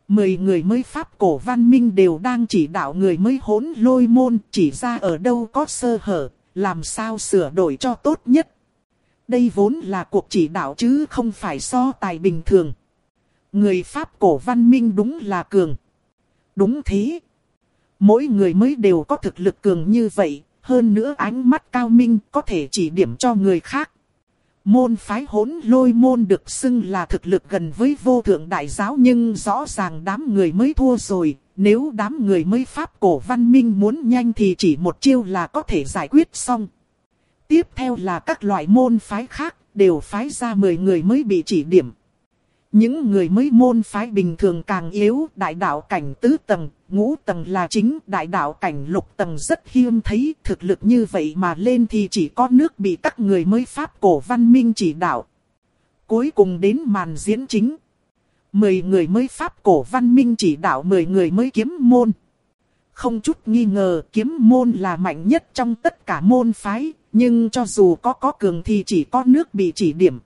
10 người mới Pháp cổ văn minh đều đang chỉ đạo người mới Hỗn Lôi môn, chỉ ra ở đâu có sơ hở, làm sao sửa đổi cho tốt nhất. Đây vốn là cuộc chỉ đạo chứ không phải so tài bình thường. Người Pháp cổ văn minh đúng là cường. Đúng thế. Mỗi người mới đều có thực lực cường như vậy, hơn nữa ánh mắt cao minh có thể chỉ điểm cho người khác. Môn phái Hỗn Lôi môn được xưng là thực lực gần với vô thượng đại giáo, nhưng rõ ràng đám người mới thua rồi. Nếu đám người mới Pháp cổ văn minh muốn nhanh thì chỉ một chiêu là có thể giải quyết xong. Tiếp theo là các loại môn phái khác, đều phái ra 10 người mới bị chỉ điểm. Những người mới môn phái bình thường càng yếu, đại đạo cảnh tứ tầng, ngũ tầng là chính, đại đạo cảnh lục tầng rất hiếm thấy, thực lực như vậy mà lên thì chỉ có nước bị các người mới Pháp cổ văn minh chỉ đạo. Cuối cùng đến màn diễn chính. 10 người mới Pháp cổ văn minh chỉ đạo 10 người mới kiếm môn. Không chút nghi ngờ kiếm môn là mạnh nhất trong tất cả môn phái, nhưng cho dù có cường thì chỉ có nước bị chỉ điểm.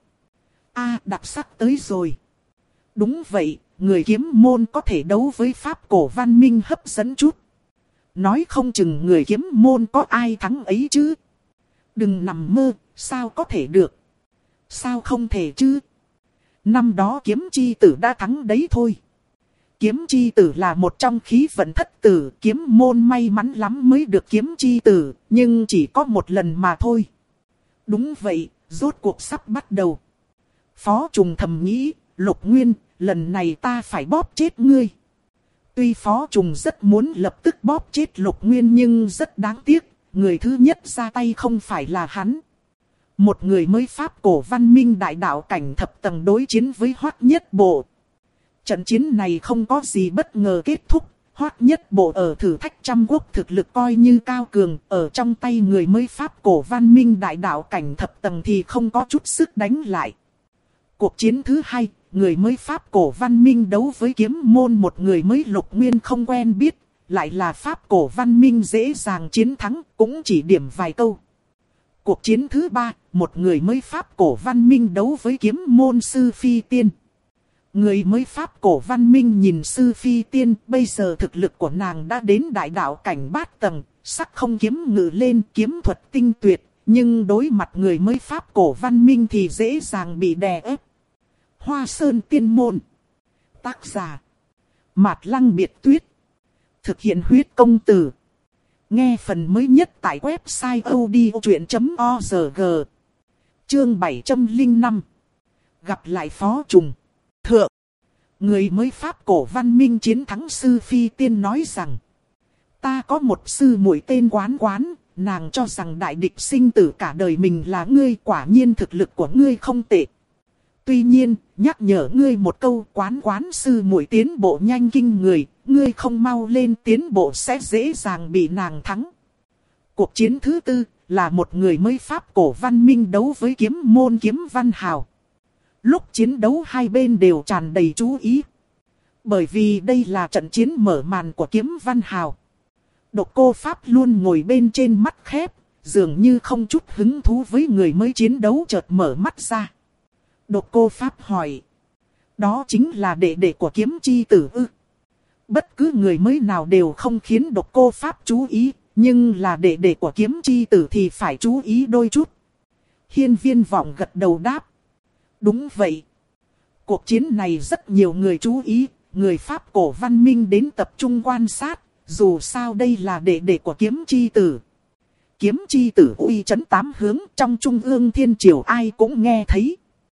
Đặc sắc tới rồi. Đúng vậy, người kiếm môn có thể đấu với Pháp cổ văn minh hấp dẫn chút. Nói không chừng người kiếm môn có ai thắng ấy chứ. Đừng nằm mơ, sao có thể được. Sao không thể chứ. Năm đó kiếm chi tử đã thắng đấy thôi. Kiếm chi tử là một trong khí vận thất tử, kiếm môn may mắn lắm mới được kiếm chi tử, nhưng chỉ có một lần mà thôi. Đúng vậy, rốt cuộc sắp bắt đầu. Phó Trùng thầm nghĩ, Lục Nguyên, lần này ta phải bóp chết ngươi. Tuy Phó Trùng rất muốn lập tức bóp chết Lục Nguyên nhưng rất đáng tiếc, người thứ nhất ra tay không phải là hắn. Một người mới Pháp cổ văn minh đại đạo cảnh thập tầng đối chiến với Hoắc Nhất Bộ. Trận chiến này không có gì bất ngờ kết thúc, Hoắc Nhất Bộ ở thử thách trăm quốc thực lực coi như cao cường, ở trong tay người mới Pháp cổ văn minh đại đạo cảnh thập tầng thì không có chút sức đánh lại. Cuộc chiến thứ hai, người mới Pháp cổ văn minh đấu với kiếm môn một người mới Lục Nguyên không quen biết, lại là Pháp cổ văn minh dễ dàng chiến thắng, cũng chỉ điểm vài câu. Cuộc chiến thứ ba, một người mới Pháp cổ văn minh đấu với kiếm môn Sư Phi Tiên. Người mới Pháp cổ văn minh nhìn Sư Phi Tiên, bây giờ thực lực của nàng đã đến đại đạo cảnh bát tầng, sắc không kiếm ngự lên, kiếm thuật tinh tuyệt, nhưng đối mặt người mới Pháp cổ văn minh thì dễ dàng bị đè ép. Hoa Sơn Tiên Môn. Tác giả Mạt Lăng Biệt Tuyết. Thực hiện huyết công từ. Nghe phần mới nhất tại website odchuyện.org. Chương 705. Gặp lại Phó Trùng. Thượng. Người mới Pháp cổ văn minh chiến thắng Sư Phi Tiên nói rằng. Ta có một sư muội tên Quán Quán. Nàng cho rằng đại địch sinh tử cả đời mình là ngươi, quả nhiên thực lực của ngươi không tệ. Tuy nhiên, nhắc nhở ngươi một câu, Quán Quán sư muội tiến bộ nhanh kinh người, ngươi không mau lên tiến bộ sẽ dễ dàng bị nàng thắng. Cuộc chiến thứ tư là một người mới Pháp cổ văn minh đấu với kiếm môn Kiếm Văn Hào. Lúc chiến đấu hai bên đều tràn đầy chú ý. Bởi vì đây là trận chiến mở màn của Kiếm Văn Hào. Độc Cô Pháp luôn ngồi bên trên mắt khép, dường như không chút hứng thú với người mới chiến đấu, chợt mở mắt ra. Độc Cô Pháp hỏi. Đó chính là đệ đệ của Kiếm Chi Tử ư? Bất cứ người mới nào đều không khiến Độc Cô Pháp chú ý, nhưng là đệ đệ của Kiếm Chi Tử thì phải chú ý đôi chút. Hiên Viên Vọng gật đầu đáp. Đúng vậy. Cuộc chiến này rất nhiều người chú ý, người Pháp cổ văn minh đến tập trung quan sát, dù sao đây là đệ đệ của Kiếm Chi Tử. Kiếm Chi Tử uy chấn tám hướng, trong trung ương thiên triều ai cũng nghe thấy.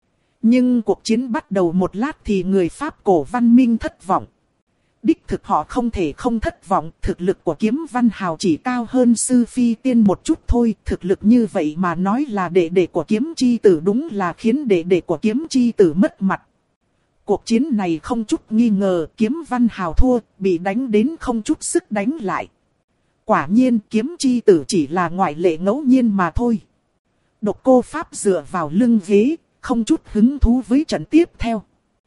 Nhưng cuộc chiến bắt đầu một lát thì người Pháp cổ văn minh thất vọng. Đích thực họ không thể không thất vọng, thực lực của Kiếm Văn Hào chỉ cao hơn Sư Phi Tiên một chút thôi. Thực lực như vậy mà nói là đệ đệ của Kiếm Chi Tử đúng là khiến đệ đệ của Kiếm Chi Tử mất mặt. Cuộc chiến này không chút nghi ngờ Kiếm Văn Hào thua, bị đánh đến không chút sức đánh lại. Quả nhiên Kiếm Chi Tử chỉ là ngoại lệ ngẫu nhiên mà thôi. Độc Cô Pháp dựa vào lưng ghế, không chút hứng thú với trận tiếp theo.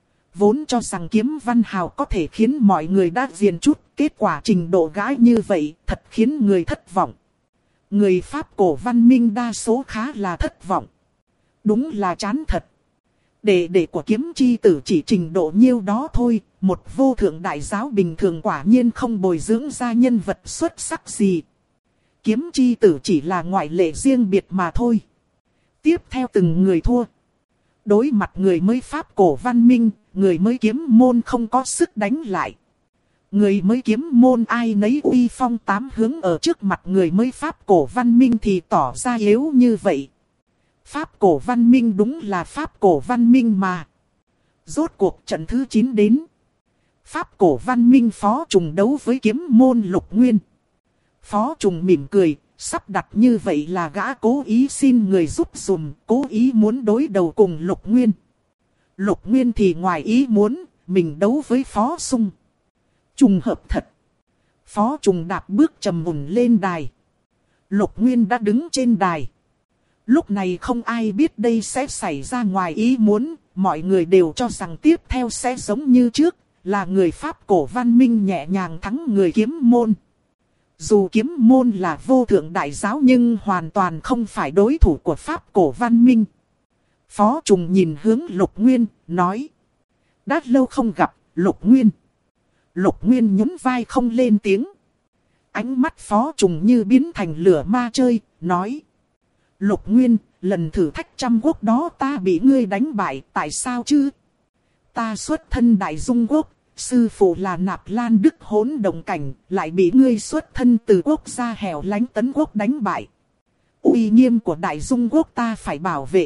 Vốn cho rằng Kiếm Văn Hào có thể khiến mọi người đã diền chút, kết quả trình độ gái như vậy thật khiến người thất vọng. Người Pháp cổ văn minh đa số khá là thất vọng. Đúng là chán thật. Đệ của kiếm chi tử chỉ trình độ nhiêu đó thôi, một vô thượng đại giáo bình thường quả nhiên không bồi dưỡng ra nhân vật xuất sắc gì. Kiếm chi tử chỉ là ngoại lệ riêng biệt mà thôi. Tiếp theo từng người thua. Đối mặt người mới Pháp cổ văn minh, người mới kiếm môn không có sức đánh lại. Người mới kiếm môn ai nấy uy phong tám hướng ở trước mặt người mới Pháp cổ văn minh thì tỏ ra yếu như vậy. Pháp cổ văn minh đúng là Pháp cổ văn minh mà. Rốt cuộc trận thứ 9 đến. Pháp cổ văn minh phó trùng đấu với kiếm môn Lục Nguyên. Phó trùng mỉm cười, sắp đặt như vậy là gã cố ý xin người giúp dùm, cố ý muốn đối đầu cùng Lục Nguyên. Lục Nguyên thì ngoài ý muốn, mình đấu với Phó Sung. Trùng hợp thật. Phó trùng đạp bước trầm mùn lên đài. Lục Nguyên đã đứng trên đài. Lúc này không ai biết đây sẽ xảy ra ngoài ý muốn, mọi người đều cho rằng tiếp theo sẽ giống như trước, là người Pháp cổ văn minh nhẹ nhàng thắng người kiếm môn. Dù kiếm môn là vô thượng đại giáo nhưng hoàn toàn không phải đối thủ của Pháp cổ văn minh. Phó trùng nhìn hướng Lục Nguyên, nói. Đã lâu không gặp, Lục Nguyên. Lục Nguyên nhún vai không lên tiếng. Ánh mắt phó trùng như biến thành lửa ma chơi, nói. Lục Nguyên, lần thử thách trăm quốc đó ta bị ngươi đánh bại, tại sao chứ? Ta xuất thân Đại Dung Quốc, sư phụ là Nạp Lan Đức Hỗn Động Cảnh, lại bị ngươi xuất thân từ quốc gia hẻo lánh Tấn Quốc đánh bại. Uy nghiêm của Đại Dung Quốc ta phải bảo vệ.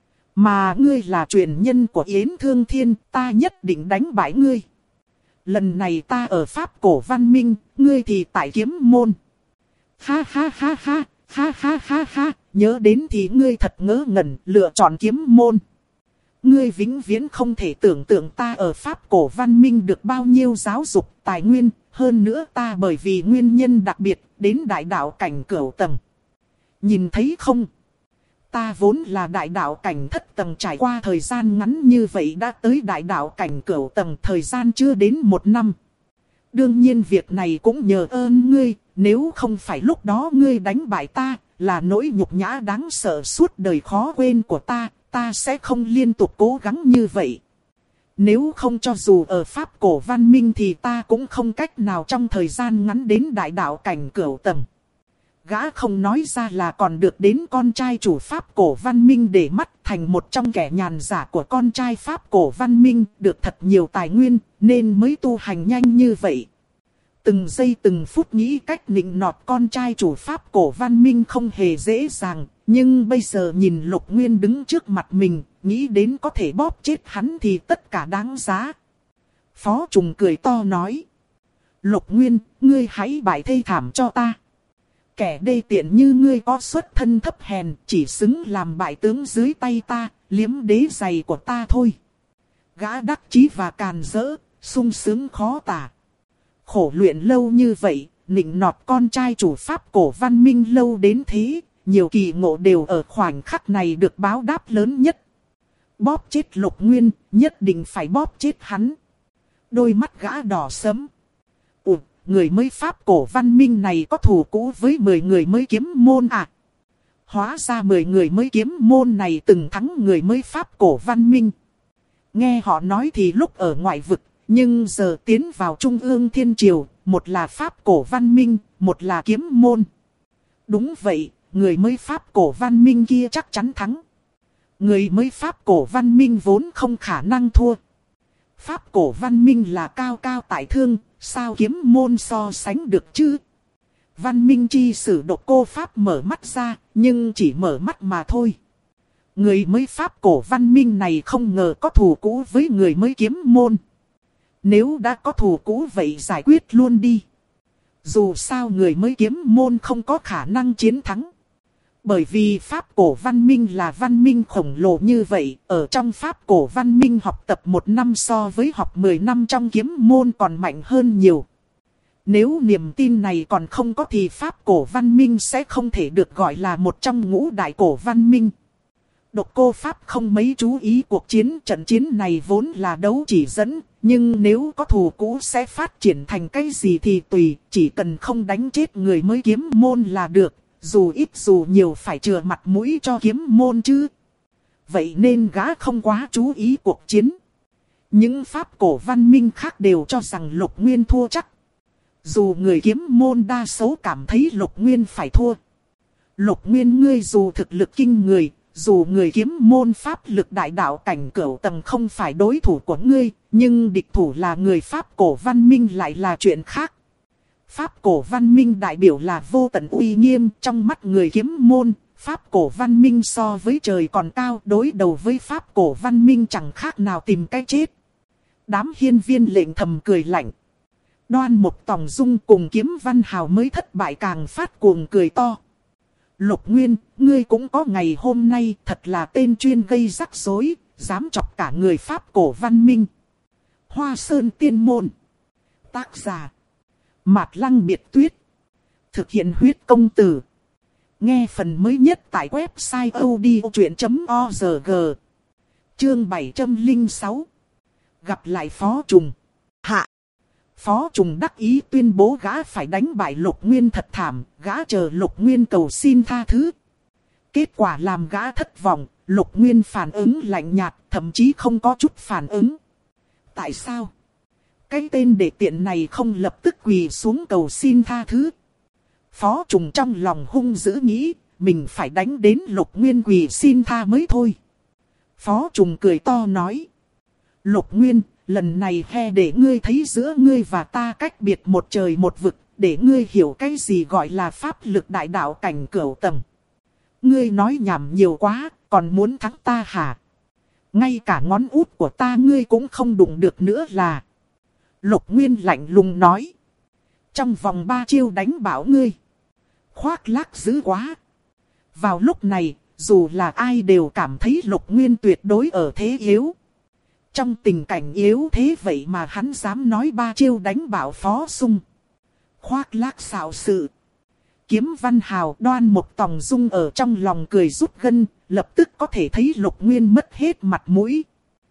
Mà ngươi là truyền nhân của Yến Thương Thiên, ta nhất định đánh bại ngươi. Lần này ta ở Pháp cổ văn minh, ngươi thì tại kiếm môn. Ha ha ha ha, ha ha ha ha, nhớ đến thì ngươi thật ngớ ngẩn, lựa chọn kiếm môn. Ngươi vĩnh viễn không thể tưởng tượng ta ở Pháp cổ văn minh được bao nhiêu giáo dục, tài nguyên, hơn nữa ta bởi vì nguyên nhân đặc biệt, đến đại đạo cảnh cửu tầng. Nhìn thấy không? Ta vốn là đại đạo cảnh thất tầng, trải qua thời gian ngắn như vậy đã tới đại đạo cảnh cửu tầng, thời gian chưa đến 1 năm. Đương nhiên việc này cũng nhờ ơn ngươi, nếu không phải lúc đó ngươi đánh bại ta, là nỗi nhục nhã đáng sợ suốt đời khó quên của ta, ta sẽ không liên tục cố gắng như vậy. Nếu không cho dù ở Pháp cổ văn minh thì ta cũng không cách nào trong thời gian ngắn đến đại đạo cảnh cửu tầng. Gã không nói ra là còn được đến con trai chủ Pháp cổ văn minh để mắt, thành một trong kẻ nhàn giả của con trai Pháp cổ văn minh, được thật nhiều tài nguyên, nên mới tu hành nhanh như vậy. Từng giây từng phút nghĩ cách nịnh nọt con trai chủ Pháp cổ văn minh không hề dễ dàng, nhưng bây giờ nhìn Lục Nguyên đứng trước mặt mình, nghĩ đến có thể bóp chết hắn thì tất cả đáng giá. Phó trùng cười to nói. Lục Nguyên, ngươi hãy bại thê thảm cho ta. Kẻ đê tiện như ngươi có xuất thân thấp hèn, chỉ xứng làm bại tướng dưới tay ta, liếm đế giày của ta thôi. Gã đắc chí và càn rỡ, sung sướng khó tả. Khổ luyện lâu như vậy, nịnh nọt con trai chủ Pháp cổ văn minh lâu đến thế, nhiều kỳ ngộ đều ở khoảnh khắc này được báo đáp lớn nhất. Bóp chết Lục Nguyên, nhất định phải bóp chết hắn. Đôi mắt gã đỏ sẫm. Người mới Pháp cổ văn minh này có thù cũ với 10 người mới kiếm môn à? Hóa ra 10 người mới kiếm môn này từng thắng người mới Pháp cổ văn minh. Nghe họ nói thì lúc ở ngoại vực, nhưng giờ tiến vào Trung ương Thiên Triều, một là Pháp cổ văn minh, một là kiếm môn. Đúng vậy, người mới Pháp cổ văn minh kia chắc chắn thắng. Người mới Pháp cổ văn minh vốn không khả năng thua. Pháp cổ văn minh là cao cao tại thương, sao kiếm môn so sánh được chứ? Văn minh chi sử Độc Cô Pháp mở mắt ra, nhưng chỉ mở mắt mà thôi. Người mới Pháp cổ văn minh này không ngờ có thù cũ với người mới kiếm môn. Nếu đã có thù cũ vậy giải quyết luôn đi. Dù sao người mới kiếm môn không có khả năng chiến thắng. Bởi vì Pháp cổ văn minh là văn minh khổng lồ như vậy, ở trong Pháp cổ văn minh học tập 1 năm so với học 10 năm trong kiếm môn còn mạnh hơn nhiều. Nếu niềm tin này còn không có thì Pháp cổ văn minh sẽ không thể được gọi là một trong ngũ đại cổ văn minh. Độc Cô Pháp không mấy chú ý cuộc chiến, trận chiến này vốn là đấu chỉ dẫn, nhưng nếu có thù cũ sẽ phát triển thành cái gì thì tùy, chỉ cần không đánh chết người mới kiếm môn là được. Dù ít dù nhiều phải chừa mặt mũi cho kiếm môn chứ. vậy nên gã không quá chú ý cuộc chiến. Những Pháp cổ văn minh khác đều cho rằng Lục Nguyên thua chắc. Dù người kiếm môn đa số cảm thấy Lục Nguyên phải thua. Lục Nguyên ngươi dù thực lực kinh người, dù người kiếm môn pháp lực đại đạo cảnh cửu tầng không phải đối thủ của ngươi, nhưng địch thủ là người Pháp cổ văn minh lại là chuyện khác. Pháp cổ văn minh đại biểu là vô tận uy nghiêm, trong mắt người kiếm môn, Pháp cổ văn minh so với trời còn cao, đối đầu với Pháp cổ văn minh chẳng khác nào tìm cái chết. Đám hiên viên lệnh thầm cười lạnh. Đoan Mục Tòng Dung cùng Kiếm Văn Hào mới thất bại càng phát cuồng cười to. Lục Nguyên, ngươi cũng có ngày hôm nay, thật là tên chuyên gây rắc rối, dám chọc cả người Pháp cổ văn minh. Hoa Sơn Tiên Môn. Tác giả. Mạt Lăng Biệt Tuyết. Thực hiện huyết công từ. Nghe phần mới nhất tại website odchuyện.org. Chương 706. Gặp lại Phó Trùng. Hạ. Phó Trùng đắc ý tuyên bố gã phải đánh bại Lục Nguyên thật thảm, gã chờ Lục Nguyên cầu xin tha thứ. Kết quả làm gã thất vọng, Lục Nguyên phản ứng lạnh nhạt, thậm chí không có chút phản ứng. Tại sao? Cái tên đệ tiện này không lập tức quỳ xuống cầu xin tha thứ. Phó Trùng trong lòng hung dữ nghĩ, mình phải đánh đến Lục Nguyên quỳ xin tha mới thôi. Phó Trùng cười to nói. Lục Nguyên, lần này he để ngươi thấy giữa ngươi và ta cách biệt một trời một vực, để ngươi hiểu cái gì gọi là pháp lực đại đạo cảnh cửu tầng. Ngươi nói nhảm nhiều quá, còn muốn thắng ta hả? Ngay cả ngón út của ta ngươi cũng không đụng được nữa là. Lục Nguyên lạnh lùng nói. Trong vòng 3 chiêu đánh bảo ngươi. Khoác lác dữ quá. Vào lúc này, dù là ai đều cảm thấy Lục Nguyên tuyệt đối ở thế yếu. Trong tình cảnh yếu thế vậy mà hắn dám nói 3 chiêu đánh bảo Phó Sung. Khoác lác xạo sự. Kiếm Văn Hào Đoan Mục Tòng Dung ở trong lòng cười rút gân, lập tức có thể thấy Lục Nguyên mất hết mặt mũi.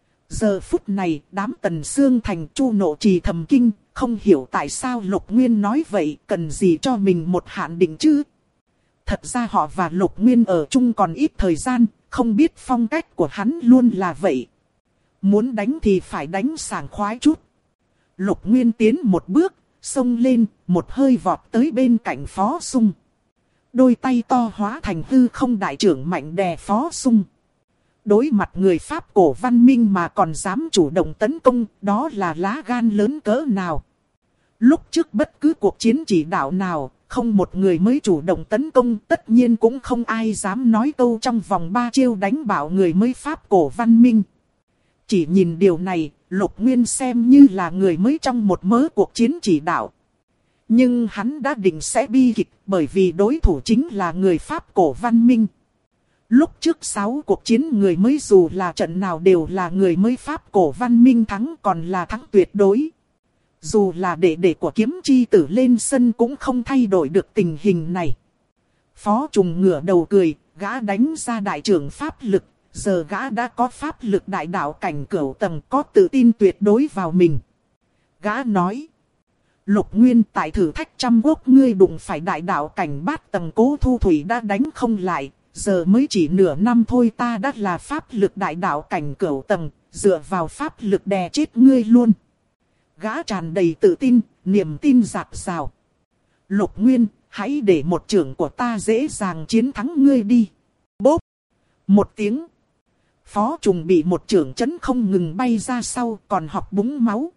Giờ phút này, đám Tần Xương Thành Chu Nộ Trì thầm kinh, không hiểu tại sao Lục Nguyên nói vậy, cần gì cho mình một hạn định chứ. Thật ra họ và Lục Nguyên ở chung còn ít thời gian, không biết phong cách của hắn luôn là vậy. Muốn đánh thì phải đánh sảng khoái chút. Lục Nguyên tiến một bước, xông lên, một hơi vọt tới bên cạnh Phó Sung. Đôi tay to hóa thành hư không đại trưởng mạnh đè Phó Sung. Đối mặt người Pháp cổ văn minh mà còn dám chủ động tấn công, đó là lá gan lớn cỡ nào. Lúc trước bất cứ cuộc chiến chỉ đạo nào, không một người mới chủ động tấn công, tất nhiên cũng không ai dám nói câu trong vòng 3 chiêu đánh bạo người mới Pháp cổ văn minh. Chỉ nhìn điều này, Lục Nguyên xem như là người mới trong một mớ cuộc chiến chỉ đạo. Nhưng hắn đã định sẽ bi kịch bởi vì đối thủ chính là người Pháp cổ văn minh. Lúc trước 6 cuộc chiến người mới dù là trận nào đều là người mới Pháp cổ văn minh thắng, còn là thắng tuyệt đối. Dù là đệ của Kiếm Chi Tử lên sân cũng không thay đổi được tình hình này. Phó Trùng ngửa đầu cười, gã đánh ra đại trưởng pháp lực. Giờ gã đã có pháp lực đại đạo cảnh cửu tầng, có tự tin tuyệt đối vào mình. Gã nói. Lục Nguyên, tại thử thách trăm quốc ngươi đụng phải đại đạo cảnh bát tầng Cố Thu Thủy đã đánh không lại. Giờ mới chỉ nửa năm thôi ta đã là pháp lực đại đạo cảnh cửu tầng, dựa vào pháp lực đè chết ngươi luôn. Gã tràn đầy tự tin, niềm tin dạt dào. Lục Nguyên, hãy để một trưởng của ta dễ dàng chiến thắng ngươi đi. Bốp. Một tiếng. Phó Trùng bị một trưởng chấn không ngừng bay ra sau, còn học búng máu.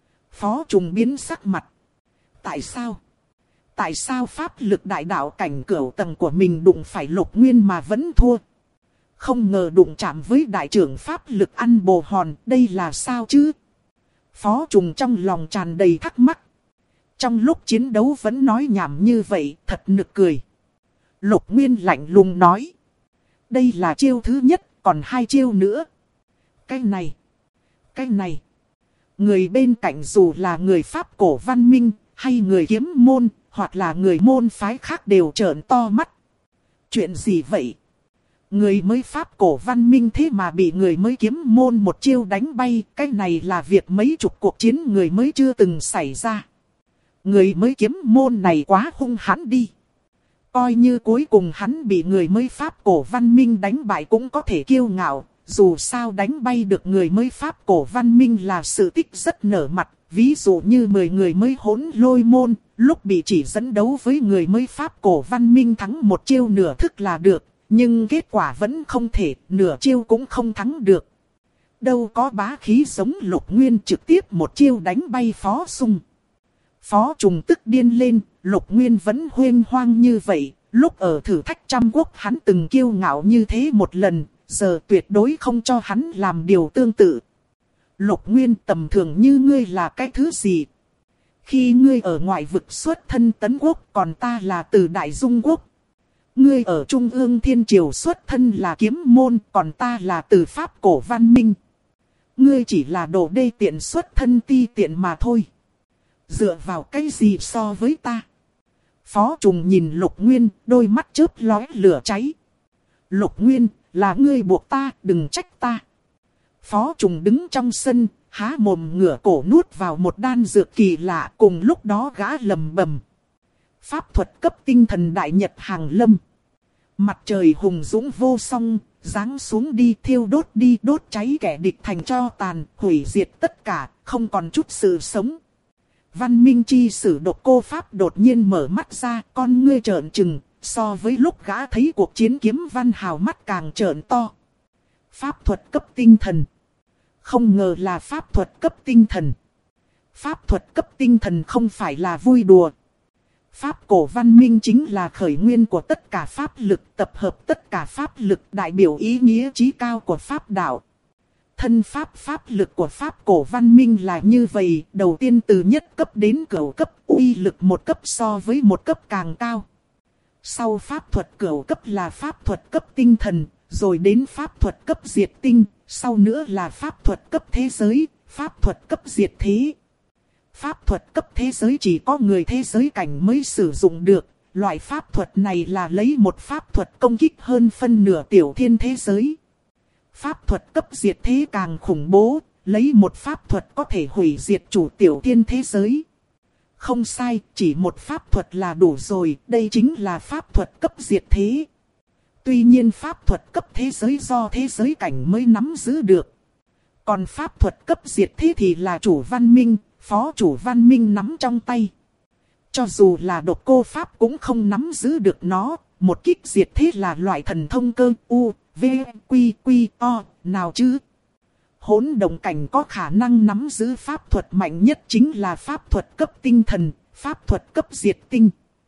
Phó Trùng biến sắc mặt. Tại sao? Tại sao pháp lực đại đạo cảnh cửu tầng của mình đụng phải Lục Nguyên mà vẫn thua? Không ngờ đụng chạm với đại trưởng pháp lực ăn bồ hòn, đây là sao chứ? Phó Trùng trong lòng tràn đầy thắc mắc. Trong lúc chiến đấu vẫn nói nhảm như vậy, thật nực cười. Lục Nguyên lạnh lùng nói. Đây là chiêu thứ nhất, còn 2 chiêu nữa. Cái này. Người bên cạnh dù là người Pháp cổ văn minh, hay người kiếm môn, hoặc là người môn phái khác đều trợn to mắt. Chuyện gì vậy? Người mới Pháp cổ văn minh thế mà bị người mới kiếm môn một chiêu đánh bay, cái này là việc mấy chục cuộc chiến người mới chưa từng xảy ra. Người mới kiếm môn này quá hung hãn đi. Coi như cuối cùng hắn bị người mới Pháp cổ văn minh đánh bại cũng có thể kiêu ngạo, dù sao đánh bay được người mới Pháp cổ văn minh là sự tích rất nở mặt. Ví dụ như 10 người mới hỗn lôi môn, lúc bị chỉ dẫn đấu với người mới Pháp cổ văn minh thắng một chiêu nửa thức là được. Nhưng kết quả vẫn không thể, nửa chiêu cũng không thắng được. Đâu có bá khí giống Lục Nguyên trực tiếp một chiêu đánh bay Phó Sung. Phó Trùng tức điên lên, Lục Nguyên vẫn huênh hoang như vậy. Lúc ở thử thách trăm quốc hắn từng kiêu ngạo như thế một lần, giờ tuyệt đối không cho hắn làm điều tương tự. Lục Nguyên, tầm thường như ngươi là cái thứ gì? Khi ngươi ở ngoại vực xuất thân Tấn Quốc, còn ta là từ Đại Dung Quốc. Ngươi ở Trung ương Thiên Triều xuất thân là Kiếm Môn, còn ta là từ Pháp cổ văn minh. Ngươi chỉ là đồ đê tiện xuất thân ti tiện mà thôi. Dựa vào cái gì so với ta? Phó Trùng nhìn Lục Nguyên, đôi mắt chớp lóe lửa cháy. Lục Nguyên, là ngươi buộc ta, đừng trách ta. Phó Trùng đứng trong sân, há mồm ngửa cổ nuốt vào một đan dược kỳ lạ, cùng lúc đó gã lầm bầm. Pháp thuật cấp tinh thần đại nhật hàng lâm. Mặt trời hùng dũng vô song, giáng xuống đi thiêu đốt đi, đốt cháy kẻ địch thành tro tàn, hủy diệt tất cả, không còn chút sự sống. Văn Minh chi sử Độc Cô Pháp đột nhiên mở mắt ra, con ngươi trợn trừng, so với lúc gã thấy cuộc chiến kiếm văn hào mắt càng trợn to. Pháp thuật cấp tinh thần. Không ngờ là pháp thuật cấp tinh thần. Pháp thuật cấp tinh thần không phải là vui đùa. Pháp cổ văn minh chính là khởi nguyên của tất cả pháp lực, tập hợp tất cả pháp lực, đại biểu ý nghĩa chí cao của pháp đạo. Thân pháp lực của pháp cổ văn minh là như vậy, đầu tiên từ nhất cấp đến cửu cấp, uy lực một cấp so với một cấp càng cao. Sau pháp thuật cửu cấp là pháp thuật cấp tinh thần, rồi đến pháp thuật cấp diệt tinh, sau nữa là pháp thuật cấp thế giới, pháp thuật cấp diệt thế. Pháp thuật cấp thế giới chỉ có người thế giới cảnh mới sử dụng được, loại pháp thuật này là lấy một pháp thuật công kích hơn phân nửa tiểu thiên thế giới. Pháp thuật cấp diệt thế càng khủng bố, lấy một pháp thuật có thể hủy diệt chủ tiểu thiên thế giới. Không sai, chỉ một pháp thuật là đủ rồi, đây chính là pháp thuật cấp diệt thế. Tuy nhiên pháp thuật cấp thế giới do thế giới cảnh mới nắm giữ được. Còn pháp thuật cấp diệt thế thì là chủ văn minh, phó chủ văn minh nắm trong tay. Cho dù là Độc Cô Pháp cũng không nắm giữ được nó, một kích diệt thế là loại thần thông cơ u, v, quy, quy, o, nào chứ. Hỗn động cảnh có khả năng nắm giữ pháp thuật mạnh nhất chính là pháp thuật cấp tinh thần, pháp thuật cấp diệt tinh.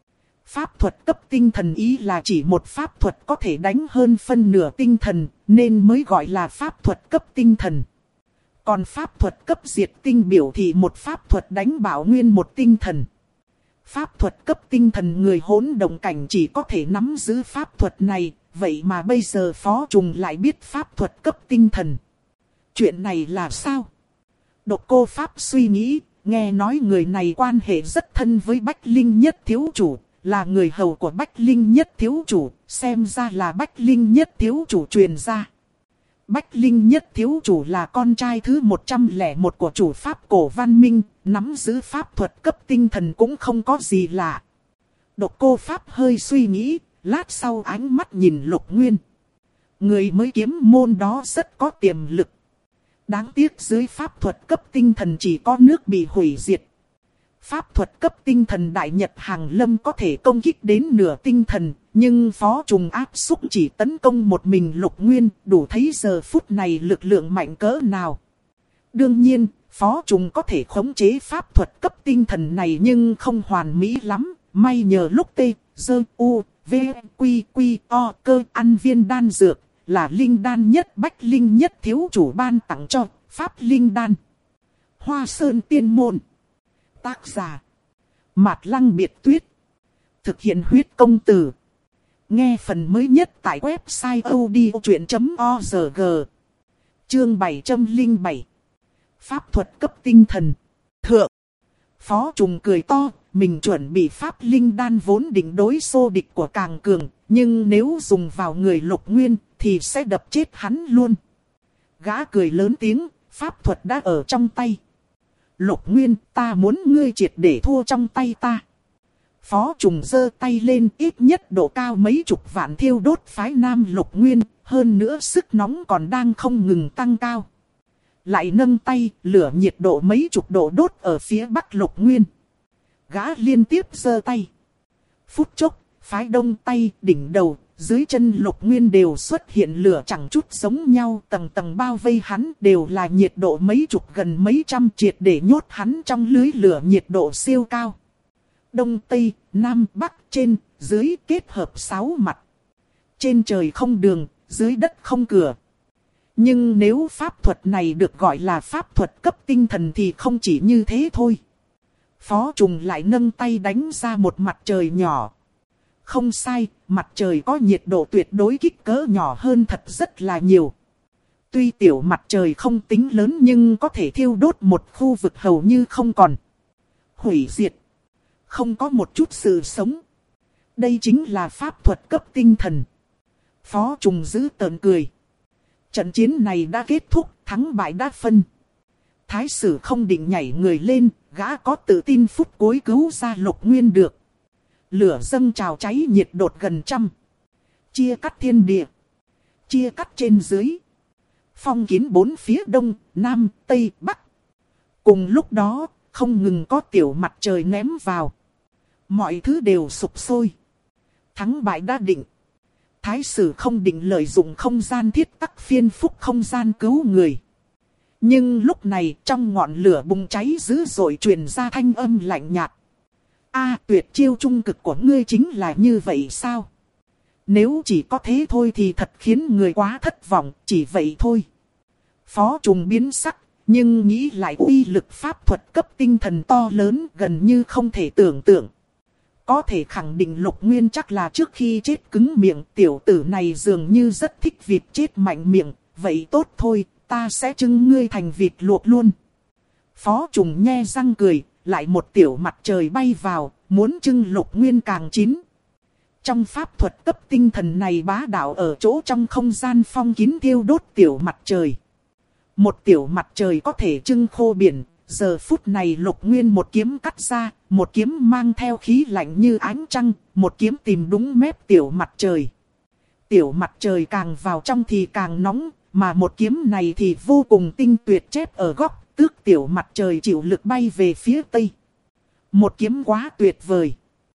Pháp thuật cấp tinh thần ý là chỉ một pháp thuật có thể đánh hơn phân nửa tinh thần, nên mới gọi là pháp thuật cấp tinh thần. Còn pháp thuật cấp diệt tinh biểu thị một pháp thuật đánh bạo nguyên một tinh thần. Pháp thuật cấp tinh thần người hỗn động cảnh chỉ có thể nắm giữ pháp thuật này, vậy mà bây giờ Phó Trùng lại biết pháp thuật cấp tinh thần. Chuyện này là sao? Độc Cô Pháp suy nghĩ, nghe nói người này quan hệ rất thân với Bách Linh Nhất thiếu chủ, là người hầu của Bách Linh Nhất thiếu chủ, xem ra là Bách Linh Nhất thiếu chủ truyền ra. Bách Linh Nhất thiếu chủ là con trai thứ 101 của chủ pháp cổ văn minh, nắm giữ pháp thuật cấp tinh thần cũng không có gì lạ. Độc Cô Pháp hơi suy nghĩ, lát sau ánh mắt nhìn Lục Nguyên. Người mới kiếm môn đó rất có tiềm lực. Đáng tiếc dưới pháp thuật cấp tinh thần chỉ có nước bị hủy diệt. Pháp thuật cấp tinh thần đại nhật hàng lâm có thể công kích đến nửa tinh thần, nhưng Phó Trùng áp xúc chỉ tấn công một mình Lục Nguyên, đủ thấy giờ phút này lực lượng mạnh cỡ nào. Đương nhiên, Phó Trùng có thể khống chế pháp thuật cấp tinh thần này nhưng không hoàn mỹ lắm, may nhờ lúc T, Dơ, U, V, Quy, Quy, O cơ ăn viên đan dược, là linh đan nhất Bách Linh Nhất thiếu chủ ban tặng cho, pháp linh đan. Hoa Sơn Tiên Môn. Tác giả Mạt Lăng Biệt Tuyết. Thực hiện huyết công từ. Nghe phần mới nhất tại website odchuyện.org. Chương 707. Pháp thuật cấp tinh thần. Thượng. Phó Trùng cười to, mình chuẩn bị pháp linh đan vốn định đối xô địch của càng cường, nhưng nếu dùng vào người Lục Nguyên thì sẽ đập chết hắn luôn. Gã cười lớn tiếng, pháp thuật đã ở trong tay. Lục Nguyên, ta muốn ngươi triệt để thua trong tay ta. Phó Trùng giơ tay lên, ít nhất độ cao mấy chục vạn thiêu đốt phái Nam Lục Nguyên, hơn nữa sức nóng còn đang không ngừng tăng cao. Lại nâng tay, lửa nhiệt độ mấy chục độ đốt ở phía bắc Lục Nguyên. Gã liên tiếp giơ tay. Phút chốc, phái đông tay, đỉnh đầu, dưới chân Lục Nguyên đều xuất hiện lửa chẳng chút giống nhau. Tầng tầng bao vây hắn đều là nhiệt độ mấy chục gần mấy trăm, triệt để nhốt hắn trong lưới lửa nhiệt độ siêu cao. Đông, Tây, Nam, Bắc, trên, dưới kết hợp 6 mặt. Trên trời không đường, dưới đất không cửa. Nhưng nếu pháp thuật này được gọi là pháp thuật cấp tinh thần thì không chỉ như thế thôi. Phó Trùng lại nâng tay đánh ra một mặt trời nhỏ. Không sai, mặt trời có nhiệt độ tuyệt đối kích cỡ nhỏ hơn thật rất là nhiều. Tuy tiểu mặt trời không tính lớn nhưng có thể thiêu đốt một khu vực hầu như không còn. Hủy diệt. Không có một chút sự sống. Đây chính là pháp thuật cấp tinh thần. Phó Trùng giữ tợn cười. Trận chiến này đã kết thúc, thắng bại đã phân. Thái sử không định nhảy người lên, gã có tự tin phút cuối cứu ra Lục Nguyên được. Lửa dâng trào cháy nhiệt đột gần trăm. Chia cắt thiên địa. Chia cắt trên dưới. Phong kín bốn phía đông, nam, tây, bắc. Cùng lúc đó, không ngừng có tiểu mặt trời ném vào. Mọi thứ đều sụp sôi. Thắng bại đã định. Thái sử không định lợi dụng không gian thiết tắc phiên phúc không gian cứu người. Nhưng lúc này trong ngọn lửa bùng cháy dữ dội truyền ra thanh âm lạnh nhạt. Tuyệt chiêu trung cực của ngươi chính là như vậy sao? Nếu chỉ có thế thôi thì thật khiến người quá thất vọng, chỉ vậy thôi. Phó Trùng biến sắc, nhưng nghĩ lại uy lực pháp thuật cấp tinh thần to lớn gần như không thể tưởng tượng. Có thể khẳng định Lục Nguyên chắc là trước khi chết cứng miệng, tiểu tử này dường như rất thích vịt chết mạnh miệng, vậy tốt thôi, ta sẽ trưng ngươi thành vịt luộc luôn. Phó Trùng nhe răng cười, lại một tiểu mặt trời bay vào, muốn trưng Lục Nguyên càng chín. Trong pháp thuật cấp tinh thần này bá đạo ở chỗ trong không gian phong kín thiêu đốt tiểu mặt trời. Một tiểu mặt trời có thể trưng khô biển. Giờ phút này Lục Nguyên một kiếm cắt ra, một kiếm mang theo khí lạnh như ánh trăng, một kiếm tìm đúng mép tiểu mặt trời. Tiểu mặt trời càng vào trong thì càng nóng, mà một kiếm này thì vô cùng tinh tuyệt chép ở góc, tước tiểu mặt trời chịu lực bay về phía tây. Một kiếm quá tuyệt vời.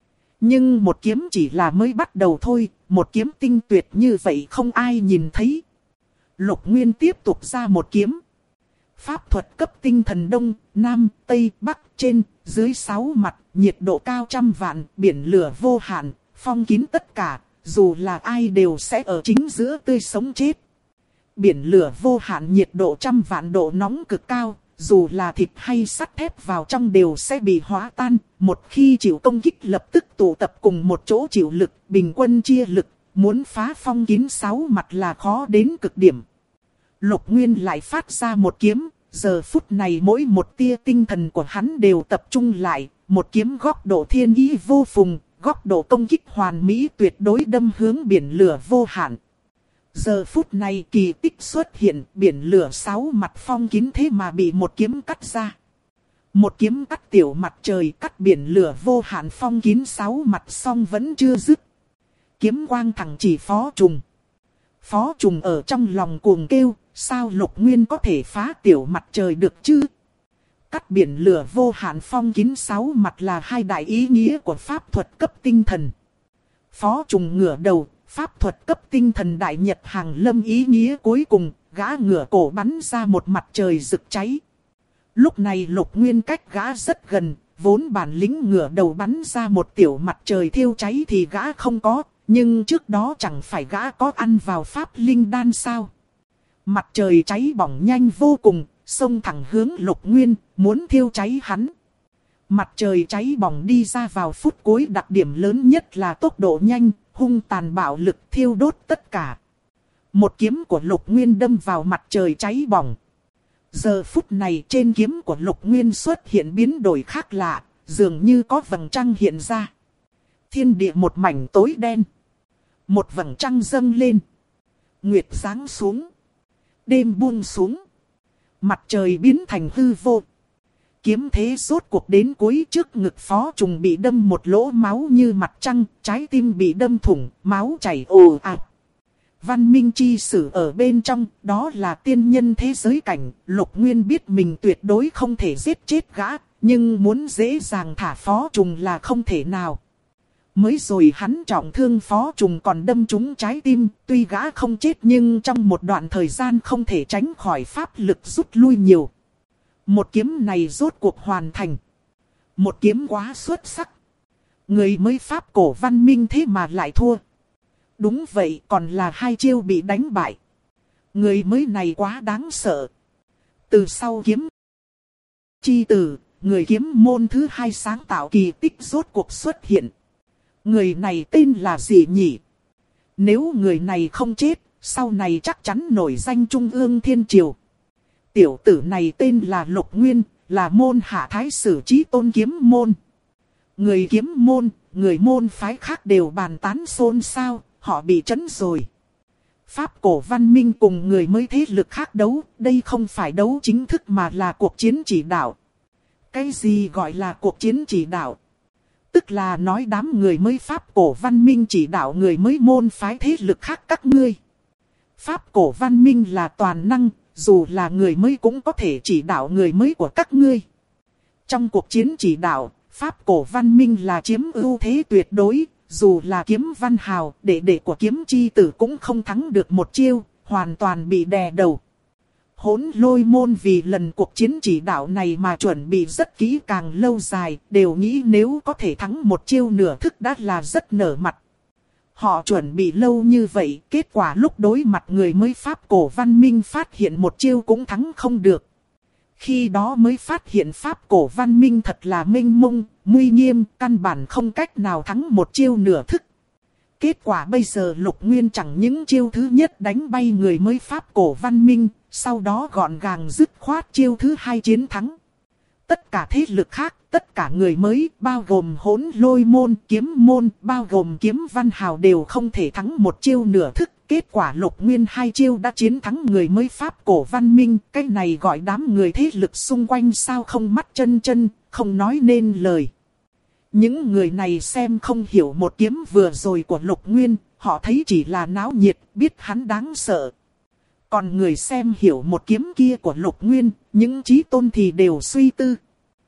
Nhưng một kiếm chỉ là mới bắt đầu thôi, một kiếm tinh tuyệt như vậy không ai nhìn thấy. Lục Nguyên tiếp tục ra một kiếm. Pháp thuật cấp tinh thần đông, nam, tây, bắc, trên, dưới 6 mặt, nhiệt độ cao trăm vạn, biển lửa vô hạn, phong kín tất cả, dù là ai đều sẽ ở chính giữa tươi sống chết. Biển lửa vô hạn nhiệt độ trăm vạn độ nóng cực cao, dù là thịt hay sắt thép vào trong đều sẽ bị hóa tan, một khi chịu công kích lập tức tụ tập cùng một chỗ chịu lực, bình quân chia lực, muốn phá phong kín 6 mặt là khó đến cực điểm. Lục Nguyên lại phát ra một kiếm, giờ phút này mỗi một tia tinh thần của hắn đều tập trung lại, một kiếm góc độ thiên ý vô phùng, góc độ công kích hoàn mỹ tuyệt đối đâm hướng biển lửa vô hạn. Giờ phút này kỳ tích xuất hiện, biển lửa 6 mặt phong kín thế mà bị một kiếm cắt ra. Một kiếm cắt tiểu mặt trời, cắt biển lửa vô hạn phong kín 6 mặt xong vẫn chưa dứt. Kiếm quang thẳng chỉ Phó Trùng. Phó Trùng ở trong lòng cuồng kêu, sao Lục Nguyên có thể phá tiểu mặt trời được chứ? Cắt biển lửa vô hạn phong kín 6 mặt là hai đại ý nghĩa của pháp thuật cấp tinh thần. Phó Trùng ngửa đầu, pháp thuật cấp tinh thần đại nhật hàng lâm ý nghĩa cuối cùng, gã ngửa cổ bắn ra một mặt trời rực cháy. Lúc này Lục Nguyên cách gã rất gần, vốn bản lĩnh ngửa đầu bắn ra một tiểu mặt trời thiêu cháy thì gã không có, nhưng trước đó chẳng phải gã có ăn vào pháp linh đan sao? Mặt trời cháy bỏng nhanh vô cùng, xông thẳng hướng Lục Nguyên, muốn thiêu cháy hắn. Mặt trời cháy bỏng đi ra vào phút cuối, đặc điểm lớn nhất là tốc độ nhanh, hung tàn bạo lực thiêu đốt tất cả. Một kiếm của Lục Nguyên đâm vào mặt trời cháy bỏng. Giờ phút này trên kiếm của Lục Nguyên xuất hiện biến đổi khác lạ, dường như có vầng trăng hiện ra. Thiên địa một mảnh tối đen. Một vầng trăng dâng lên. Nguyệt giáng xuống. Đêm buông xuống. Mặt trời biến thành hư vô. Kiếm thế rốt cuộc đến cuối, trước ngực Phó Trùng bị đâm một lỗ máu như mặt trăng, trái tim bị đâm thủng, máu chảy ồ ạt. văn minh chi sử ở bên trong, đó là tiên nhân thế giới cảnh. Lục Nguyên biết mình tuyệt đối không thể giết chết gã, nhưng muốn dễ dàng thả Phó Trùng là không thể nào. Mới rồi hắn trọng thương Phó Trùng còn đâm trúng trái tim, tuy gã không chết nhưng trong một đoạn thời gian không thể tránh khỏi pháp lực rút lui nhiều. Một kiếm này rốt cuộc hoàn thành. Một kiếm quá xuất sắc. Người mới pháp cổ văn minh thế mà lại thua. Đúng vậy, còn là 2 chiêu bị đánh bại. Người mới này quá đáng sợ. Từ sau kiếm chi tử, người kiếm môn thứ 2 sáng tạo kỳ tích rốt cuộc xuất hiện. Người này tên là gì nhỉ? Nếu người này không chết, sau này chắc chắn nổi danh Trung ương Thiên Triều. Tiểu tử này tên là Lục Nguyên, là môn hạ thái sử Chí Tôn kiếm môn. Người kiếm môn, người môn phái khác đều bàn tán xôn xao, họ bị trấn rồi. Pháp cổ văn minh cùng người mới thế lực khác đấu, đây không phải đấu chính thức mà là cuộc chiến chỉ đạo. Cái gì gọi là cuộc chiến chỉ đạo? Tức là nói đám người mới pháp cổ văn minh chỉ đạo người mới môn phái thế lực khác các ngươi. Pháp cổ văn minh là toàn năng, dù là người mới cũng có thể chỉ đạo người mới của các ngươi. Trong cuộc chiến chỉ đạo, pháp cổ văn minh là chiếm ưu thế tuyệt đối, dù là kiếm văn hào, đệ đệ của kiếm chi tử cũng không thắng được một chiêu, hoàn toàn bị đè đầu. Hỗn Lôi môn vì lần cuộc chiến chỉ đạo này mà chuẩn bị rất kỹ càng lâu dài, đều nghĩ nếu có thể thắng một chiêu nửa thức đã là rất nở mặt. Họ chuẩn bị lâu như vậy, kết quả lúc đối mặt người mới pháp cổ văn minh phát hiện một chiêu cũng thắng không được. Khi đó mới phát hiện pháp cổ văn minh thật là mênh mông, nguy nghiêm, căn bản không cách nào thắng một chiêu nửa thức. Kết quả bây giờ Lục Nguyên chẳng những chiêu thứ nhất đánh bay người mới pháp cổ văn minh, sau đó gọn gàng dứt khoát chiêu thứ 2 chiến thắng. Tất cả thế lực khác, tất cả người mới, bao gồm Hỗn Lôi môn, kiếm môn, bao gồm kiếm văn hào đều không thể thắng một chiêu nửa thức. Kết quả Lục Nguyên 2 chiêu đã chiến thắng người mới pháp cổ văn minh. Cái này gọi đám người thế lực xung quanh sao không mắt chân chân, không nói nên lời. Những người này xem không hiểu một kiếm vừa rồi của Lục Nguyên, họ thấy chỉ là náo nhiệt, biết hắn đáng sợ. Còn người xem hiểu một kiếm kia của Lục Nguyên, những chí tôn thì đều suy tư.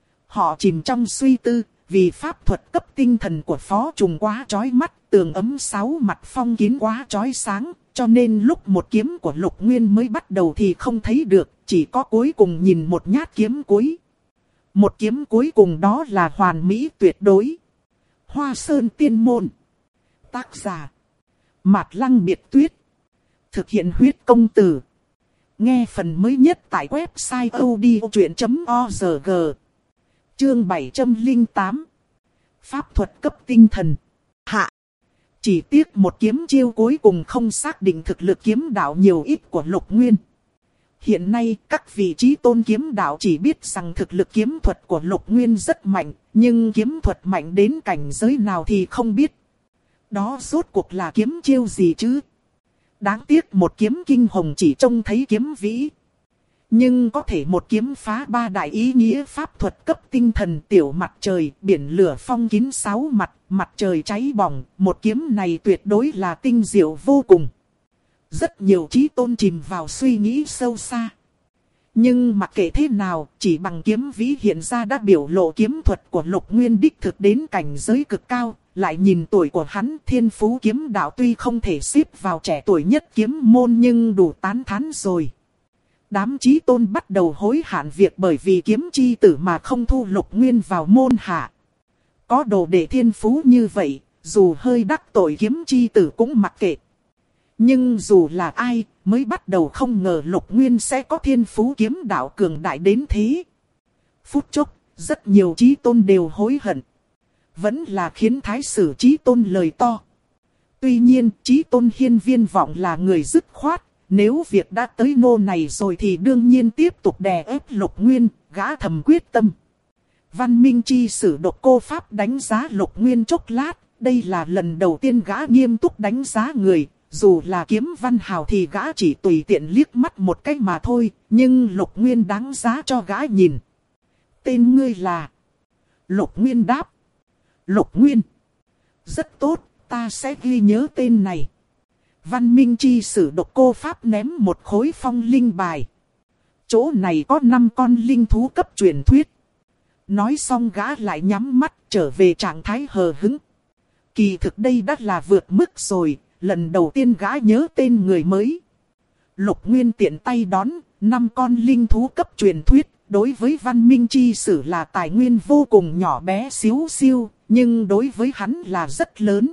Họ chìm trong suy tư, vì pháp thuật cấp tinh thần của Phó Trùng quá chói mắt, tường ấm 6 mặt phong kín quá chói sáng, cho nên lúc một kiếm của Lục Nguyên mới bắt đầu thì không thấy được, chỉ có cuối cùng nhìn một nhát kiếm cuối. Một kiếm cuối cùng đó là hoàn mỹ tuyệt đối. Hoa Sơn Tiên Môn. Tác giả Mạt Lăng Biệt Tuyết. Thực hiện huyết công từ. Nghe phần mới nhất tại website odchuyện.org. Chương 708. Pháp thuật cấp tinh thần. Hạ. Chỉ tiếc một kiếm chiêu cuối cùng không xác định thực lực kiếm đạo nhiều ít của Lục Nguyên. Hiện nay các vị chí tôn kiếm đạo chỉ biết rằng thực lực kiếm thuật của Lục Nguyên rất mạnh, nhưng kiếm thuật mạnh đến cảnh giới nào thì không biết. Đó rốt cuộc là kiếm chiêu gì chứ? Đáng tiếc một kiếm kinh hồng chỉ trông thấy kiếm vĩ. Nhưng có thể một kiếm phá 3 đại ý nghĩa pháp thuật cấp tinh thần tiểu mặt trời, biển lửa phong kín 6 mặt, mặt trời cháy bỏng. Một kiếm này tuyệt đối là tinh diệu vô cùng. Rất nhiều chí tôn chìm vào suy nghĩ sâu xa. Nhưng mặc kệ thế nào, chỉ bằng kiếm vĩ hiện ra đã biểu lộ kiếm thuật của Lục Nguyên đích thực đến cảnh giới cực cao. Lại nhìn tuổi của hắn, thiên phú kiếm đạo tuy không thể xếp vào trẻ tuổi nhất kiếm môn nhưng đủ tán thán rồi. Đám chí tôn bắt đầu hối hận việc bởi vì kiếm chi tử mà không thu Lục Nguyên vào môn hạ. Có đồ đệ thiên phú như vậy, dù hơi đắc tội kiếm chi tử cũng mặc kệ. Nhưng dù là ai, mới bắt đầu không ngờ Lục Nguyên sẽ có thiên phú kiếm đạo cường đại đến thế. Phút chốc, rất nhiều chí tôn đều hối hận. Vẫn là khiến thái sử chí tôn lời to. Tuy nhiên, chí tôn Hiên Viên Vọng là người dứt khoát. Nếu việc đã tới nô này rồi thì đương nhiên tiếp tục đè ép Lục Nguyên, gã thầm quyết tâm. Văn Minh chi sử độc cô pháp đánh giá Lục Nguyên chốc lát. Đây là lần đầu tiên gã nghiêm túc đánh giá người. Dù là kiếm văn hào thì gã chỉ tùy tiện liếc mắt một cái mà thôi. Nhưng Lục Nguyên đáng giá cho gã nhìn. Tên ngươi là... Lục Nguyên đáp. Lục Nguyên. Rất tốt, ta sẽ ghi nhớ tên này. Văn Minh chi sử Độc Cô Pháp ném một khối phong linh bài. Chỗ này có 5 con linh thú cấp truyền thuyết. Nói xong gã lại nhắm mắt trở về trạng thái hờ hững. Kỳ thực đây đã là vượt mức rồi, lần đầu tiên gã nhớ tên người mới. Lục Nguyên tiện tay đón, 5 con linh thú cấp truyền thuyết, đối với Văn Minh chi sử là tài nguyên vô cùng nhỏ bé xíu xiu, nhưng đối với hắn là rất lớn.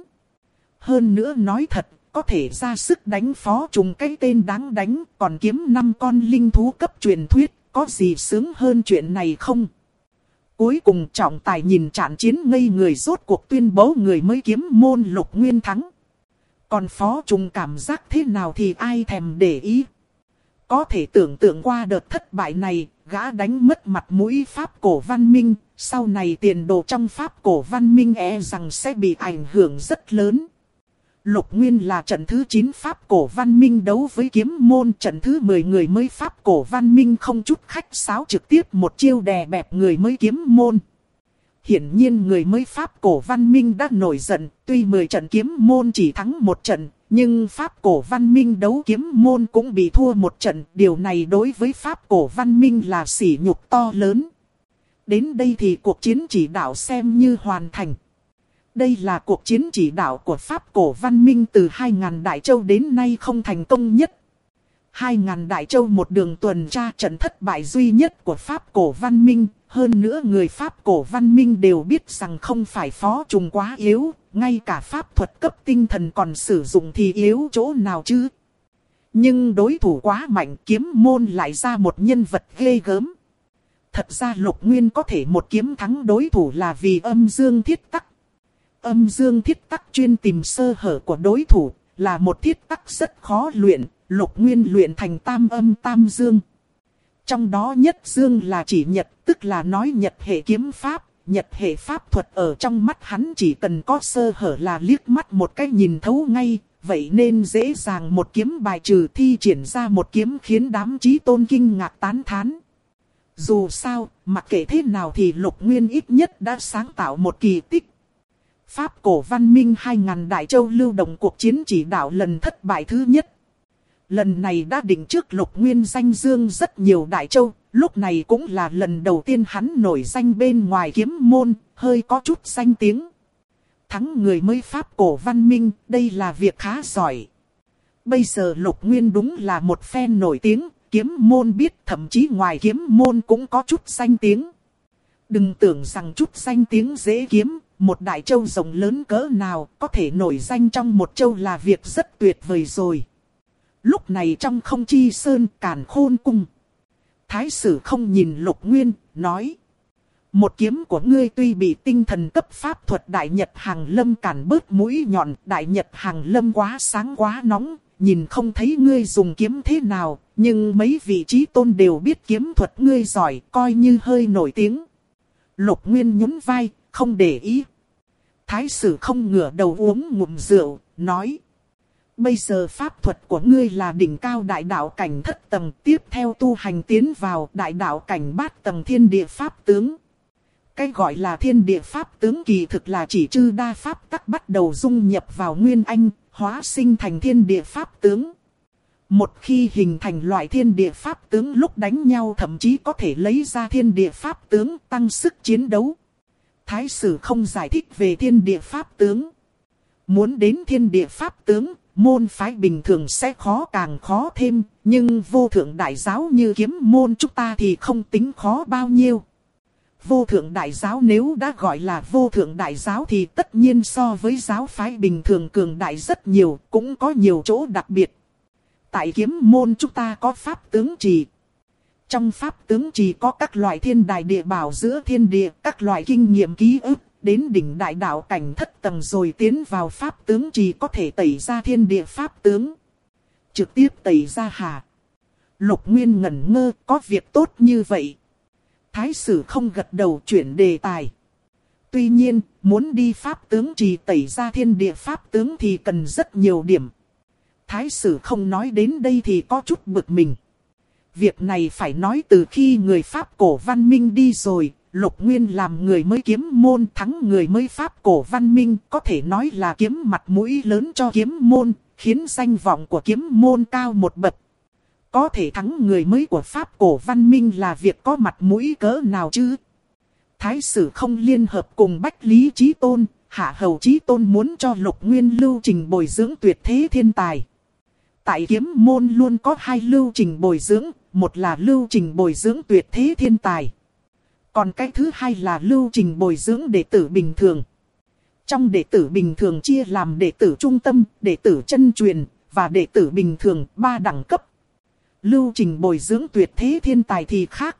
Hơn nữa nói thật, có thể ra sức đánh phó trùng cái tên đáng đánh, còn kiếm 5 con linh thú cấp truyền thuyết, có gì sướng hơn chuyện này không? Cuối cùng trọng tài nhìn trận chiến ngây người rốt cuộc tuyên bố người mới kiếm môn Lục Nguyên thắng. Còn phó trùng cảm giác thế nào thì ai thèm để ý. Có thể tưởng tượng qua đợt thất bại này, gã đánh mất mặt mũi Pháp cổ văn minh, sau này tiền đồ trong Pháp cổ văn minh rằng sẽ bị ảnh hưởng rất lớn. Lục Nguyên là trận thứ 9 Pháp cổ văn minh đấu với kiếm môn, trận thứ 10 người mới Pháp cổ văn minh không chút khách sáo trực tiếp một chiêu đè bẹp người mới kiếm môn. Hiển nhiên người mới Pháp cổ văn minh đã nổi giận, tuy 10 trận kiếm môn chỉ thắng 1 trận, nhưng Pháp cổ văn minh đấu kiếm môn cũng bị thua 1 trận, điều này đối với Pháp cổ văn minh là sỉ nhục to lớn. Đến đây thì cuộc chiến chỉ đạo xem như hoàn thành. Đây là cuộc chiến chỉ đạo của Pháp cổ văn minh từ 2.000 Đại Châu đến nay không thành công nhất. 2.000 Đại Châu một đường tuần tra trận thất bại duy nhất của Pháp cổ văn minh. Hơn nữa người Pháp cổ văn minh đều biết rằng không phải phó trùng quá yếu, ngay cả pháp thuật cấp tinh thần còn sử dụng thì yếu chỗ nào chứ. Nhưng đối thủ quá mạnh, kiếm môn lại ra một nhân vật ghê gớm. Thật ra Lục Nguyên có thể một kiếm thắng đối thủ là vì Âm Dương Thiết Tắc. Âm Dương Thiết Tắc chuyên tìm sơ hở của đối thủ, là một thiết tắc rất khó luyện, Lục Nguyên luyện thành tam âm tam dương. Trong đó nhất dương là chỉ nhật, tức là nói nhật hệ kiếm pháp, nhật hệ pháp thuật ở trong mắt hắn chỉ cần có sơ hở là liếc mắt một cái nhìn thấu ngay, vậy nên dễ dàng một kiếm bài trừ, thi triển ra một kiếm khiến đám chí tôn kinh ngạc tán thán. Dù sao, mặc kệ thế nào thì Lục Nguyên ít nhất đã sáng tạo một kỳ tích. Pháp cổ văn minh 2.000 Đại Châu lưu động cuộc chiến chỉ đạo lần thất bại thứ nhất. Lần này đã định trước Lục Nguyên danh dương rất nhiều Đại Châu, lúc này cũng là lần đầu tiên hắn nổi danh bên ngoài kiếm môn, hơi có chút danh tiếng. Thắng người mới Pháp cổ văn minh, đây là việc khá giỏi. Bây giờ Lục Nguyên đúng là một fan nổi tiếng, kiếm môn biết, thậm chí ngoài kiếm môn cũng có chút danh tiếng. Đừng tưởng rằng chút danh tiếng dễ kiếm, một Đại Châu rộng lớn cỡ nào có thể nổi danh trong một châu là việc rất tuyệt vời rồi. Lúc này trong Không Chi Sơn Càn Khôn Cung, Thái Sử Không nhìn Lục Nguyên, nói: một kiếm của ngươi tuy bị tinh thần cấp pháp thuật Đại Nhật Hàng Lâm cản bớt mũi nhọn, Đại Nhật Hàng Lâm quá sáng quá nóng, nhìn không thấy ngươi dùng kiếm thế nào, nhưng mấy vị trí tôn đều biết kiếm thuật ngươi giỏi, coi như hơi nổi tiếng. Lục Nguyên nhún vai, không để ý. Thái Sử Không ngửa đầu uống ngụm rượu, nói: bây giờ pháp thuật của ngươi là đỉnh cao đại đạo cảnh thất tầng, tiếp theo tu hành tiến vào đại đạo cảnh bát tầng thiên địa pháp tướng. Cái gọi là thiên địa pháp tướng kỳ thực là chỉ chư đa pháp tắc bắt đầu dung nhập vào nguyên anh, hóa sinh thành thiên địa pháp tướng. Một khi hình thành loại thiên địa pháp tướng, lúc đánh nhau thậm chí có thể lấy ra thiên địa pháp tướng tăng sức chiến đấu. Thái Sử Không giải thích về thiên địa pháp tướng. Muốn đến thiên địa pháp tướng, môn phái bình thường sẽ khó càng khó thêm, nhưng vô thượng đại giáo như kiếm môn chúng ta thì không tính khó bao nhiêu. Vô thượng đại giáo nếu đã gọi là vô thượng đại giáo thì tất nhiên so với giáo phái bình thường cường đại rất nhiều, cũng có nhiều chỗ đặc biệt. Tại kiếm môn chúng ta có pháp tướng trì. Trong pháp tướng trì có các loại thiên đài địa bảo giữa thiên địa, các loại kinh nghiệm ký ức, đến đỉnh đại đạo cảnh thất tầng rồi tiến vào pháp tướng trì có thể tẩy ra thiên địa pháp tướng. Trực tiếp tẩy ra hả? Lục Nguyên ngẩn ngơ, có việc tốt như vậy. Thái Sử Không gật đầu chuyển đề tài. Tuy nhiên, muốn đi pháp tướng trì tẩy ra thiên địa pháp tướng thì cần rất nhiều điểm. Thái Sử Không nói đến đây thì có chút bực mình. Việc này phải nói từ khi người Pháp cổ văn minh đi rồi, Lục Nguyên làm người mới kiếm môn thắng người mới Pháp cổ văn minh, có thể nói là kiếm mặt mũi lớn cho kiếm môn, khiến danh vọng của kiếm môn cao một bậc. Có thể thắng người mới của Pháp cổ văn minh là việc có mặt mũi cỡ nào chứ? Thái sử không liên hợp cùng Bách Lý Chí Tôn, Hạ Hầu Chí Tôn muốn cho Lục Nguyên lưu trình bồi dưỡng tuyệt thế thiên tài. Tại kiếm môn luôn có hai lưu trình bồi dưỡng, một là lưu trình bồi dưỡng tuyệt thế thiên tài. Còn cái thứ hai là lưu trình bồi dưỡng đệ tử bình thường. Trong đệ tử bình thường chia làm đệ tử trung tâm, đệ tử chân truyền và đệ tử bình thường 3 đẳng cấp. Lưu trình bồi dưỡng tuyệt thế thiên tài thì khác.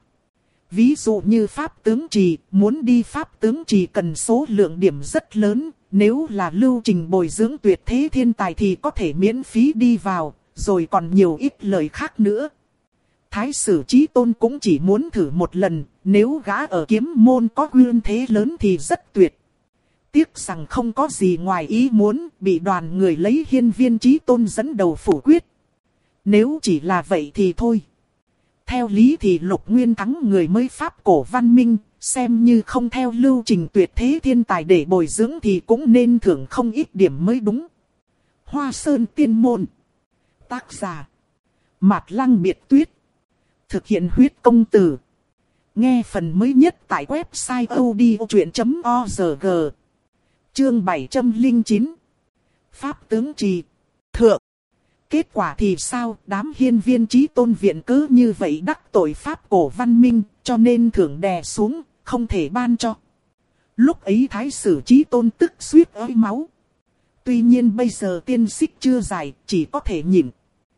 Ví dụ như Pháp tướng trì, muốn đi Pháp tướng trì cần số lượng điểm rất lớn. Nếu là lưu trình bồi dưỡng tuyệt thế thiên tài thì có thể miễn phí đi vào, rồi còn nhiều ít lời khác nữa. Thái sử Chí Tôn cũng chỉ muốn thử một lần, nếu gã ở kiếm môn có quyền thế lớn thì rất tuyệt. Tiếc rằng không có gì ngoài ý muốn, bị đoàn người lấy Hiên Viên Chí Tôn dẫn đầu phủ quyết. Nếu chỉ là vậy thì thôi. Theo lý thì Lục Nguyên thắng người mới Pháp cổ văn minh, xem như không theo lưu trình tuyệt thế thiên tài để bồi dưỡng thì cũng nên thưởng không ít điểm mới đúng. Hoa Sơn Tiên Môn. Tác giả Mạt Lăng Biệt Tuyết. Thực hiện huyết công từ. Nghe phần mới nhất tại website odchuyện.org. Chương 709. Pháp tướng trì. Thượng. Kết quả thì sao? Đám Hiên Viên Chí Tôn viện cớ như vậy đắc tội Pháp cổ văn minh, cho nên thưởng đè xuống, không thể ban cho. Lúc ấy Thái sử Chí Tôn tức suýt ới máu. Tuy nhiên bây giờ tiên xích chưa giải, chỉ có thể nhịn.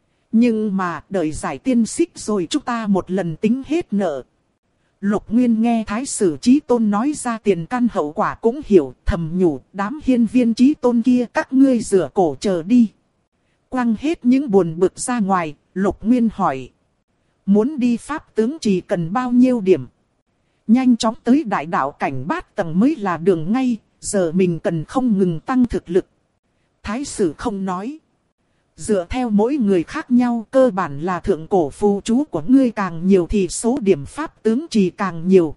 Nhưng mà đợi giải tiên xích rồi chúng ta một lần tính hết nợ. Lục Nguyên nghe Thái sử Chí Tôn nói ra tiền căn hậu quả cũng hiểu, thầm nhủ đám Hiên Viên Chí Tôn kia các ngươi rửa cổ chờ đi. Quăng hết những buồn bực ra ngoài, Lục Nguyên hỏi. Muốn đi Pháp tướng trì cần bao nhiêu điểm? Nhanh chóng tới đại đạo cảnh bát tầng mới là đường ngay, giờ mình cần không ngừng tăng thực lực. Thái sử không nói. Dựa theo mỗi người khác nhau, cơ bản là thượng cổ phù chú của ngươi càng nhiều thì số điểm Pháp tướng trì càng nhiều.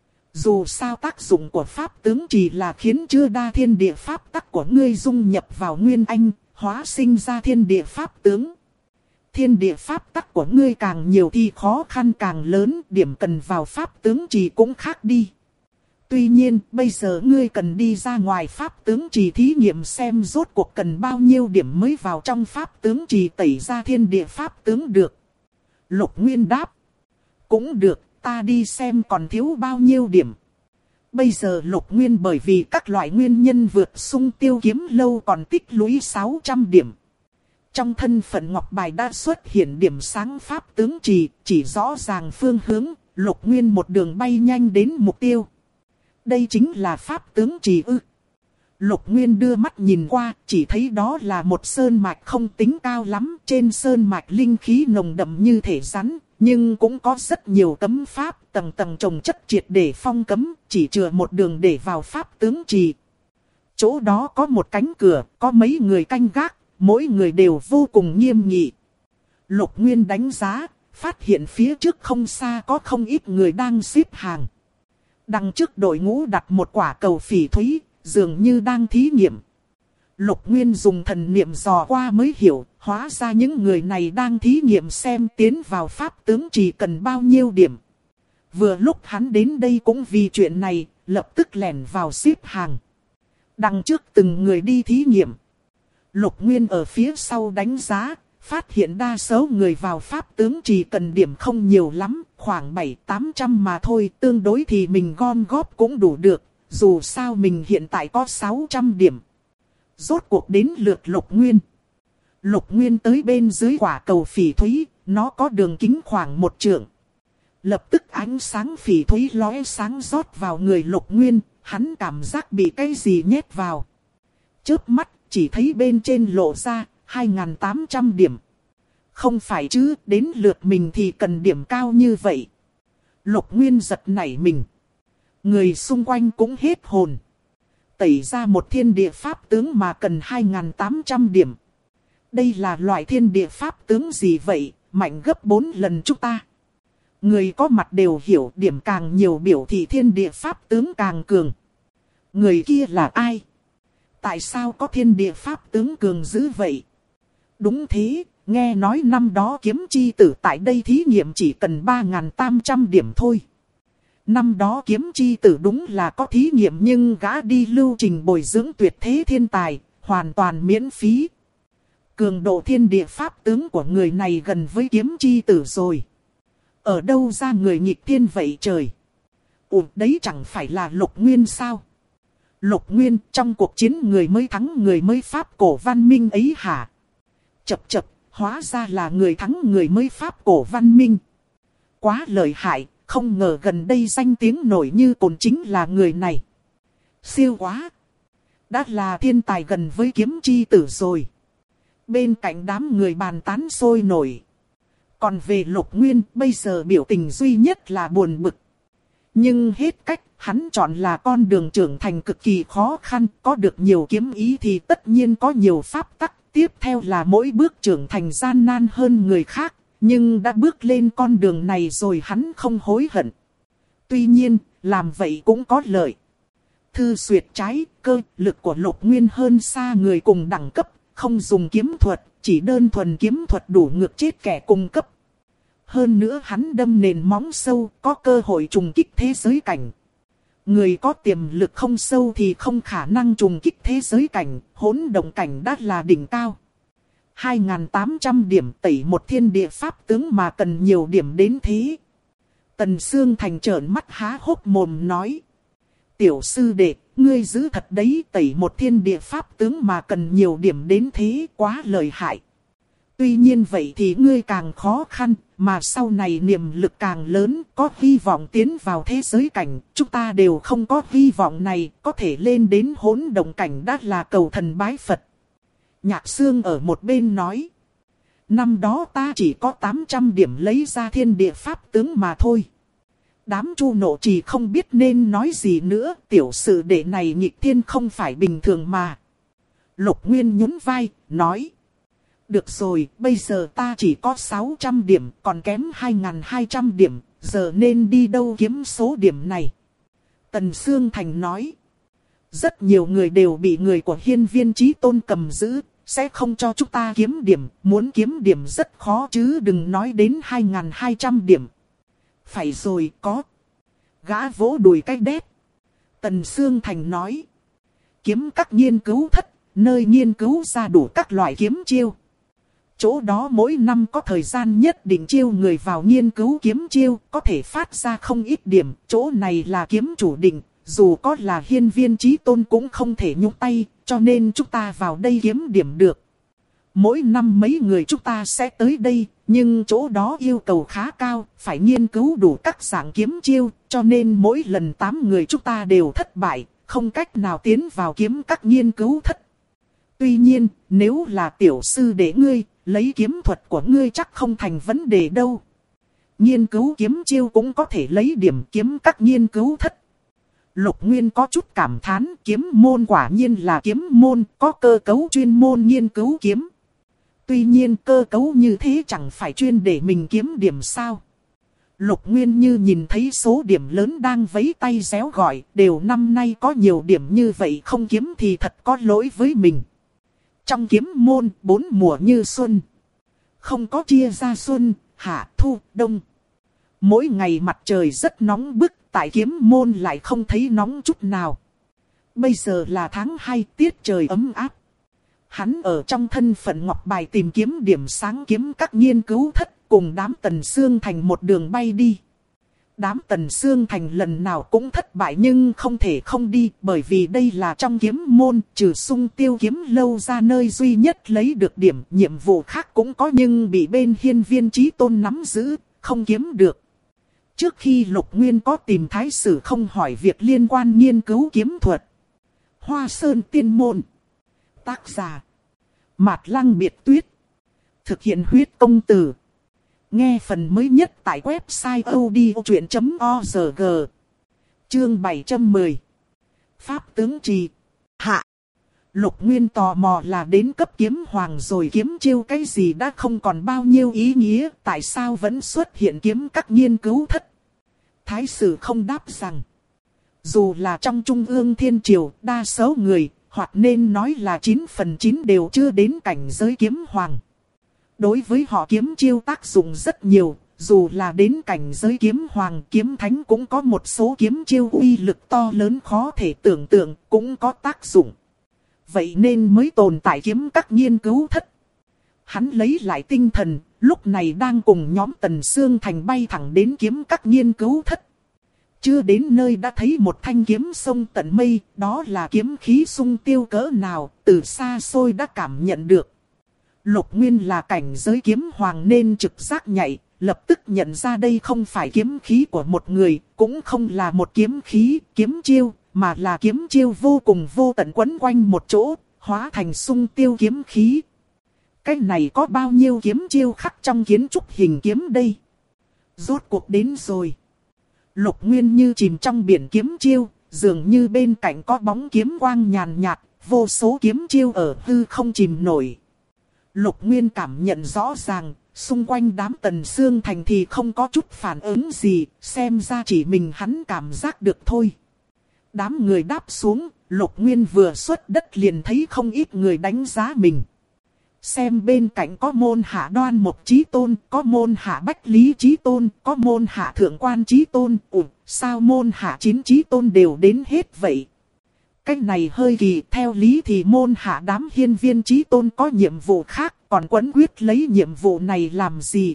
Dù sao tác dụng của Pháp tướng trì là khiến chưa đa thiên địa Pháp tắc của ngươi dung nhập vào Nguyên Anh, hóa sinh ra thiên địa Pháp tướng. Thiên địa Pháp tắc của ngươi càng nhiều thì khó khăn càng lớn, điểm cần vào Pháp tướng trì cũng khác đi. Tuy nhiên, bây giờ ngươi cần đi ra ngoài Pháp tướng trì thí nghiệm xem rốt cuộc cần bao nhiêu điểm mới vào trong Pháp tướng trì tẩy ra thiên địa Pháp tướng được. Lục Nguyên đáp. Cũng được, ta đi xem còn thiếu bao nhiêu điểm. Bây giờ Lục Nguyên bởi vì các loại nguyên nhân vượt sung Tiêu Kiếm Lâu còn tích lũy 600 điểm. Trong thân phận ngọc bài đã xuất hiện điểm sáng Pháp tướng trì, chỉ rõ ràng phương hướng, Lục Nguyên một đường bay nhanh đến mục tiêu. Đây chính là Pháp tướng trì ư? Lục Nguyên đưa mắt nhìn qua, chỉ thấy đó là một sơn mạch không tính cao lắm. Trên sơn mạch linh khí nồng đậm như thể rắn, nhưng cũng có rất nhiều cấm pháp, tầng tầng trồng chất triệt để phong cấm, chỉ chừa một đường để vào Pháp tướng trì. Chỗ đó có một cánh cửa, có mấy người canh gác, mỗi người đều vô cùng nghiêm nghị. Lục Nguyên đánh giá, phát hiện phía trước không xa có không ít người đang xếp hàng. Đằng trước đội ngũ đặt một quả cầu phỉ thúy, dường như đang thí nghiệm. Lục Nguyên dùng thần niệm dò qua mới hiểu, hóa ra những người này đang thí nghiệm xem tiến vào Pháp tướng trì cần bao nhiêu điểm. Vừa lúc hắn đến đây cũng vì chuyện này, lập tức lẻn vào xếp hàng. Đằng trước từng người đi thí nghiệm. Lục Nguyên ở phía sau đánh giá, phát hiện đa số người vào Pháp tướng trì cần điểm không nhiều lắm, khoảng 700-800 mà thôi, tương đối thì mình gom góp cũng đủ được, dù sao mình hiện tại có 600 điểm. Rốt cuộc đến lượt Lục Nguyên. Lục Nguyên tới bên dưới quả cầu phỉ thúy, nó có đường kính khoảng 1 trượng. Lập tức ánh sáng phỉ thúy lóe sáng rót vào người Lục Nguyên, hắn cảm giác bị cái gì nhét vào. Chớp mắt, chỉ thấy bên trên lộ ra 2.800 điểm. Không phải chứ, đến lượt mình thì cần điểm cao như vậy. Lục Nguyên giật nảy mình. Người xung quanh cũng hết hồn. Tẩy ra một thiên địa Pháp tướng mà cần 2.800 điểm. Đây là loại thiên địa Pháp tướng gì vậy, mạnh gấp 4 lần chúng ta. Người có mặt đều hiểu điểm càng nhiều biểu thị thiên địa Pháp tướng càng cường. Người kia là ai? Tại sao có thiên địa Pháp tướng cường dữ vậy? Đúng thế, nghe nói năm đó kiếm chi tử tại đây thí nghiệm chỉ cần 3.800 điểm thôi. Năm đó kiếm chi tử đúng là có thí nghiệm nhưng gã đi lưu trình bồi dưỡng tuyệt thế thiên tài, hoàn toàn miễn phí. Cường độ thiên địa pháp tướng của người này gần với kiếm chi tử rồi. Ở đâu ra người nghịch thiên vậy trời? Ủa đấy chẳng phải là Lục Nguyên sao? Lục Nguyên trong cuộc chiến người mới thắng người mới Pháp cổ văn minh ấy hả? Chập chập, hóa ra là người thắng người mới Pháp cổ văn minh. Quá lợi hại, không ngờ gần đây danh tiếng nổi như cồn chính là người này. Siêu quá! Đã là thiên tài gần với kiếm chi tử rồi. Bên cạnh đám người bàn tán sôi nổi. Còn về Lục Nguyên, bây giờ biểu tình duy nhất là buồn bực. Nhưng hết cách, hắn chọn là con đường trưởng thành cực kỳ khó khăn, có được nhiều kiếm ý thì tất nhiên có nhiều pháp tắc. Tiếp theo là mỗi bước trưởng thành gian nan hơn người khác, nhưng đã bước lên con đường này rồi hắn không hối hận. Tuy nhiên, làm vậy cũng có lợi. Thư xuyệt trái, cơ lực của Lục Nguyên hơn xa người cùng đẳng cấp, không dùng kiếm thuật, chỉ đơn thuần kiếm thuật đủ ngược chết kẻ cùng cấp. Hơn nữa hắn đâm nền móng sâu, có cơ hội trùng kích thế giới cảnh. Người có tiềm lực không sâu thì không khả năng trùng kích thế giới cảnh, hỗn động cảnh đã là đỉnh cao. 2.800 điểm tẩy một thiên địa pháp tướng mà cần nhiều điểm đến thế. Tần Sương Thành trợn mắt há hốc mồm nói. Tiểu sư đệ, ngươi giữ thật đấy, tẩy một thiên địa pháp tướng mà cần nhiều điểm đến thế, quá lợi hại. Tuy nhiên vậy thì ngươi càng khó khăn, mà sau này niềm lực càng lớn, có hy vọng tiến vào thế giới cảnh. Chúng ta đều không có hy vọng này, có thể lên đến hỗn động cảnh đã là cầu thần bái Phật. Nhạc Sương ở một bên nói. Năm đó ta chỉ có 800 điểm lấy ra thiên địa pháp tướng mà thôi. Đám Chu Nộ Trì không biết nên nói gì nữa, tiểu sự đệ này nghịch thiên không phải bình thường mà. Lục Nguyên nhún vai, nói. Được rồi, bây giờ ta chỉ có 600 điểm, còn kém 2.200 điểm, giờ nên đi đâu kiếm số điểm này? Tần Sương Thành nói. Rất nhiều người đều bị người của Hiên Viên Chí Tôn cầm giữ, sẽ không cho chúng ta kiếm điểm, muốn kiếm điểm rất khó chứ đừng nói đến 2.200 điểm. Phải rồi, có. Gã vỗ đùi cái đét. Tần Sương Thành nói. Kiếm các nghiên cứu thất, nơi nghiên cứu ra đủ các loại kiếm chiêu. Chỗ đó mỗi năm có thời gian nhất định chiêu người vào nghiên cứu kiếm chiêu, có thể phát ra không ít điểm. Chỗ này là kiếm chủ định, dù có là Hiên Viên Chí Tôn cũng không thể nhúc tay, cho nên chúng ta vào đây kiếm điểm được. Mỗi năm mấy người chúng ta sẽ tới đây, nhưng chỗ đó yêu cầu khá cao, phải nghiên cứu đủ các dạng kiếm chiêu, cho nên mỗi lần 8 người chúng ta đều thất bại, không cách nào tiến vào kiếm các nghiên cứu thất. Tuy nhiên, nếu là tiểu sư đệ ngươi, lấy kiếm thuật của ngươi chắc không thành vấn đề đâu. Nghiên cứu kiếm chiêu cũng có thể lấy điểm kiếm các nghiên cứu thất. Lục Nguyên có chút cảm thán, kiếm môn quả nhiên là kiếm môn, có cơ cấu chuyên môn nghiên cứu kiếm. Tuy nhiên cơ cấu như thế chẳng phải chuyên để mình kiếm điểm sao. Lục Nguyên như nhìn thấy số điểm lớn đang vẫy tay réo gọi, đều năm nay có nhiều điểm như vậy không kiếm thì thật có lỗi với mình. Trong kiếm môn, 4 mùa như xuân. Không có chia ra xuân, hạ, thu, đông. Mỗi ngày mặt trời rất nóng bức, tại kiếm môn lại không thấy nóng chút nào. Bây giờ là tháng 2, tiết trời ấm áp. Hắn ở trong thân phận ngọc bài tìm kiếm điểm sáng kiếm các nghiên cứu thất, cùng đám Tần Sương Thành một đường bay đi. Đám Tần Sương Thành lần nào cũng thất bại nhưng không thể không đi, bởi vì đây là trong kiếm môn, trừ Sung Tiêu kiếm lâu ra nơi duy nhất lấy được điểm, nhiệm vụ khác cũng có nhưng bị bên Hiên Viên Chí Tôn nắm giữ, không kiếm được. Trước khi Lục Nguyên có tìm thái sử không hỏi việc liên quan nghiên cứu kiếm thuật. Hoa Sơn Tiên Môn. Tác giả Mạt Lăng Biệt Tuyết. Thực hiện huyết công từ. Nghe phần mới nhất tại website odchuyện.org. Chương 710. Pháp tướng trì. Hạ. Lục Nguyên tò mò là đến cấp kiếm hoàng rồi kiếm chiêu cái gì đã không còn bao nhiêu ý nghĩa, tại sao vẫn xuất hiện kiếm các nghiên cứu thất. Thái sử không đáp rằng, dù là trong Trung ương Thiên Triều, đa số người, hoặc nên nói là 9/9 đều chưa đến cảnh giới kiếm hoàng. Đối với họ kiếm chiêu tác dụng rất nhiều, dù là đến cảnh giới kiếm hoàng kiếm thánh cũng có một số kiếm chiêu uy lực to lớn khó thể tưởng tượng, cũng có tác dụng. Vậy nên mới tồn tại kiếm các nghiên cứu thất. Hắn lấy lại tinh thần, lúc này đang cùng nhóm Tần Sương Thành bay thẳng đến kiếm các nghiên cứu thất. Chưa đến nơi đã thấy một thanh kiếm sông tận mây, đó là kiếm khí sung tiêu cỡ nào, từ xa xôi đã cảm nhận được. Lục Nguyên là cảnh giới kiếm hoàng nên trực giác nhạy, lập tức nhận ra đây không phải kiếm khí của một người, cũng không là một kiếm khí, kiếm chiêu, mà là kiếm chiêu vô cùng vô tận quấn quanh một chỗ, hóa thành sung tiêu kiếm khí. Cái này có bao nhiêu kiếm chiêu khắc trong kiến trúc hình kiếm đây? Rốt cuộc đến rồi. Lục Nguyên như chìm trong biển kiếm chiêu, dường như bên cạnh có bóng kiếm quang nhàn nhạt, vô số kiếm chiêu ở hư không chìm nổi. Lục Nguyên cảm nhận rõ ràng, xung quanh đám Tần Sương Thành thì không có chút phản ứng gì, xem ra chỉ mình hắn cảm giác được thôi. Đám người đáp xuống, Lục Nguyên vừa xuất đất liền thấy không ít người đánh giá mình. Xem bên cạnh có môn hạ Đoan Mộc Chí Tôn, có môn hạ Bách Lý Chí Tôn, có môn hạ Thượng Quan Chí Tôn. Sao môn hạ 9 Chí Tôn đều đến hết vậy? Cái này hơi kỳ, theo lý thì môn hạ đám hiên viên Chí Tôn có nhiệm vụ khác, còn quấn quyết lấy nhiệm vụ này làm gì?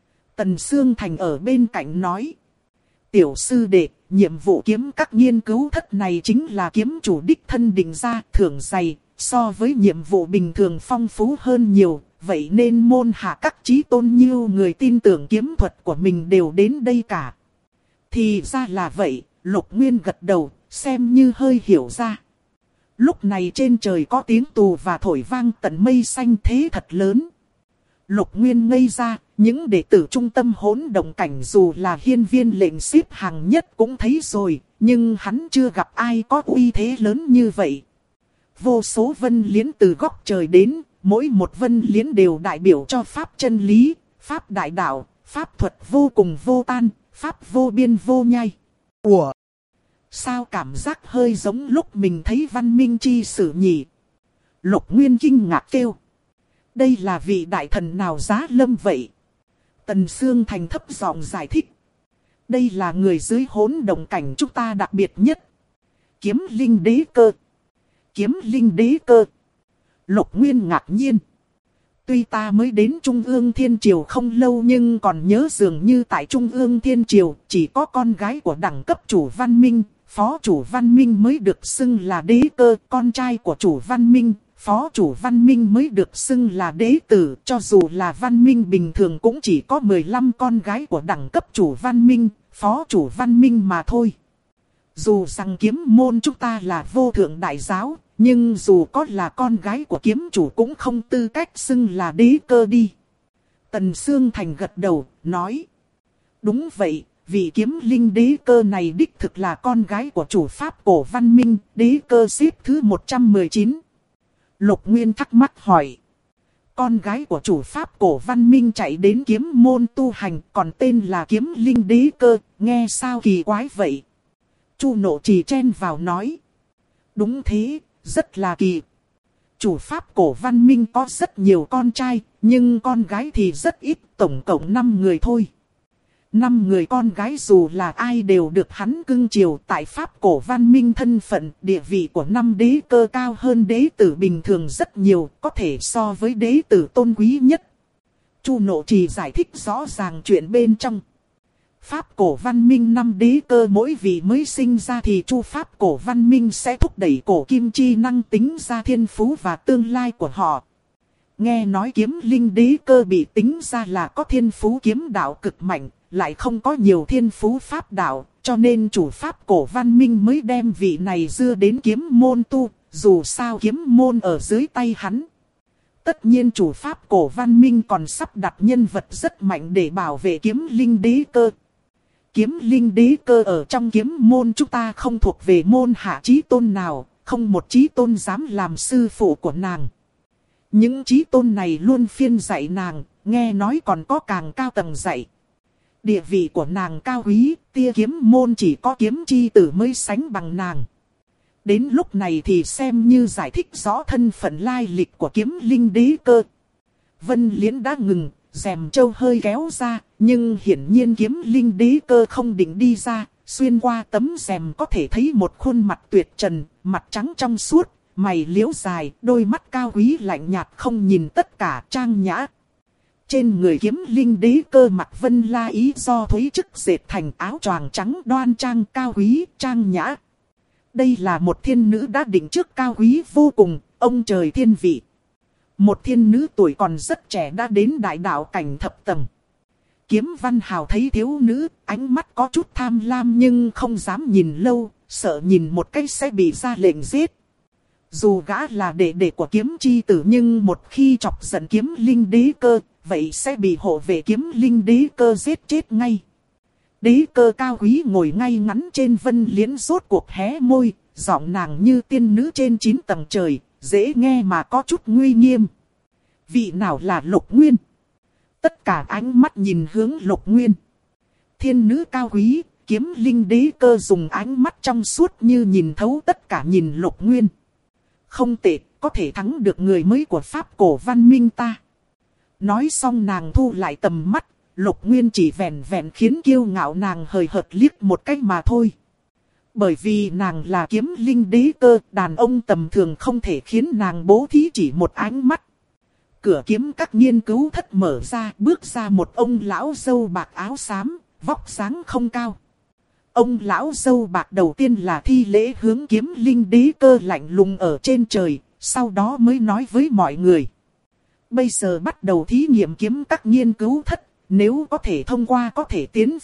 Tần Sương Thành ở bên cạnh nói. Tiểu sư đệ, nhiệm vụ kiếm các nghiên cứu thất này chính là kiếm chủ đích thân định ra, thưởng dày, so với nhiệm vụ bình thường phong phú hơn nhiều, vậy nên môn hạ các Chí Tôn nhiêu người tin tưởng kiếm thuật của mình đều đến đây cả. Thì ra là vậy, Lục Nguyên gật đầu, xem như hơi hiểu ra. Lúc này trên trời có tiếng tù và thổi vang tận mây xanh thế thật lớn. Lục Nguyên ngây ra, những đệ tử trung tâm hỗn động cảnh dù là hiên viên lệnh xếp hàng nhất cũng thấy rồi, nhưng hắn chưa gặp ai có uy thế lớn như vậy. Vô số vân liễn từ góc trời đến, mỗi một vân liễn đều đại biểu cho pháp chân lý, pháp đại đạo, pháp thuật vô cùng vô tan, pháp vô biên vô nhai. Ủa? Sao cảm giác hơi giống lúc mình thấy văn minh chi sử nhỉ? Lục Nguyên kinh ngạc kêu. Đây là vị đại thần nào giá lâm vậy? Tần Sương Thành thấp giọng giải thích. Đây là người dưới hỗn động cảnh chúng ta đặc biệt nhất. Kiếm linh đế cơ. Kiếm linh đế cơ. Lục Nguyên ngạc nhiên. Tuy ta mới đến Trung ương Thiên Triều không lâu nhưng còn nhớ dường như tại Trung ương Thiên Triều chỉ có con gái của đẳng cấp chủ văn minh, phó chủ văn minh mới được xưng là đế cơ, con trai của chủ văn minh, phó chủ văn minh mới được xưng là đế tử, cho dù là văn minh bình thường cũng chỉ có 15 con gái của đẳng cấp chủ văn minh, phó chủ văn minh mà thôi. Dù rằng kiếm môn chúng ta là vô thượng đại giáo, nhưng dù có là con gái của kiếm chủ cũng không tư cách xưng là đế cơ đi. Tần Sương Thành gật đầu, nói. Đúng vậy, vị kiếm linh đế cơ này đích thực là con gái của chủ pháp cổ văn minh, đế cơ xếp thứ 119. Lục Nguyên thắc mắc hỏi. Con gái của chủ pháp cổ văn minh chạy đến kiếm môn tu hành còn tên là kiếm linh đế cơ, nghe sao kỳ quái vậy? Chu Nộ Trì chen vào nói. Đúng thế, rất là kỳ. Chủ pháp cổ văn minh có rất nhiều con trai, nhưng con gái thì rất ít, tổng cộng 5 người thôi. 5 người con gái dù là ai đều được hắn cưng chiều, tại pháp cổ văn minh thân phận, địa vị của 5 đế cơ cao hơn đế tử bình thường rất nhiều, có thể so với đế tử tôn quý nhất. Chu Nộ Trì giải thích rõ ràng chuyện bên trong. Pháp cổ văn minh 5 đế cơ mỗi vị mới sinh ra thì chu pháp cổ văn minh sẽ thúc đẩy cổ kim chi năng tính ra thiên phú và tương lai của họ. Nghe nói kiếm linh đế cơ bị tính ra là có thiên phú kiếm đạo cực mạnh, lại không có nhiều thiên phú pháp đạo, cho nên chủ pháp cổ văn minh mới đem vị này đưa đến kiếm môn tu, dù sao kiếm môn ở dưới tay hắn. Tất nhiên chủ pháp cổ văn minh còn sắp đặt nhân vật rất mạnh để bảo vệ kiếm linh đế cơ. Kiếm linh đế cơ ở trong kiếm môn chúng ta không thuộc về môn hạ chí tôn nào, không một chí tôn dám làm sư phụ của nàng. Những chí tôn này luôn phiên dạy nàng, nghe nói còn có càng cao tầng dạy. Địa vị của nàng cao quý, tia kiếm môn chỉ có kiếm chi tử mới sánh bằng nàng. Đến lúc này thì xem như giải thích rõ thân phận lai lịch của kiếm linh đế cơ. Vân Liễn đã ngừng, rèm châu hơi kéo ra, nhưng hiển nhiên kiếm linh đế cơ không định đi ra. Xuyên qua tấm rèm có thể thấy một khuôn mặt tuyệt trần, mặt trắng trong suốt, mày liễu dài, đôi mắt cao quý lạnh nhạt không nhìn tất cả trang nhã. Trên người kiếm linh đế cơ mặc vân la ý do thúy chức dệt thành áo choàng trắng đoan trang cao quý, trang nhã. Đây là một thiên nữ đã định trước cao quý vô cùng, ông trời thiên vị. Một thiên nữ tuổi còn rất trẻ đã đến đại đạo cảnh thập tầng. Kiếm Văn Hào thấy thiếu nữ, ánh mắt có chút tham lam nhưng không dám nhìn lâu, sợ nhìn một cái sẽ bị ra lệnh giết. Dù gã là đệ đệ của kiếm chi tử nhưng một khi chọc giận kiếm linh đế cơ, vậy sẽ bị hộ vệ kiếm linh đế cơ giết chết ngay. Đế cơ cao quý ngồi ngay ngắn trên Vân Liễn rốt cuộc hé môi, giọng nàng như tiên nữ trên 9 tầng trời, dễ nghe mà có chút nguy nghiêm. Vị nào là Lục Nguyên? Tất cả ánh mắt nhìn hướng Lục Nguyên. Thiên nữ cao quý, kiếm linh đế cơ dùng ánh mắt trong suốt như nhìn thấu tất cả nhìn Lục Nguyên. Không tệ, có thể thắng được người mới của Pháp cổ văn minh ta. Nói xong nàng thu lại tầm mắt, Lục Nguyên chỉ vẹn vẹn khiến kiêu ngạo nàng hời hợt liếc một cách mà thôi. Bởi vì nàng là kiếm linh đế cơ, đàn ông tầm thường không thể khiến nàng bố thí chỉ một ánh mắt. Cửa kiếm các nghiên cứu thất mở ra, bước ra một ông lão râu bạc áo xám, vóc dáng không cao. Ông lão râu bạc đầu tiên là thi lễ hướng kiếm linh đế cơ lạnh lùng ở trên trời, sau đó mới nói với mọi người. Bây giờ bắt đầu thí nghiệm kiếm các nghiên cứu thất, nếu có thể thông qua có thể tiến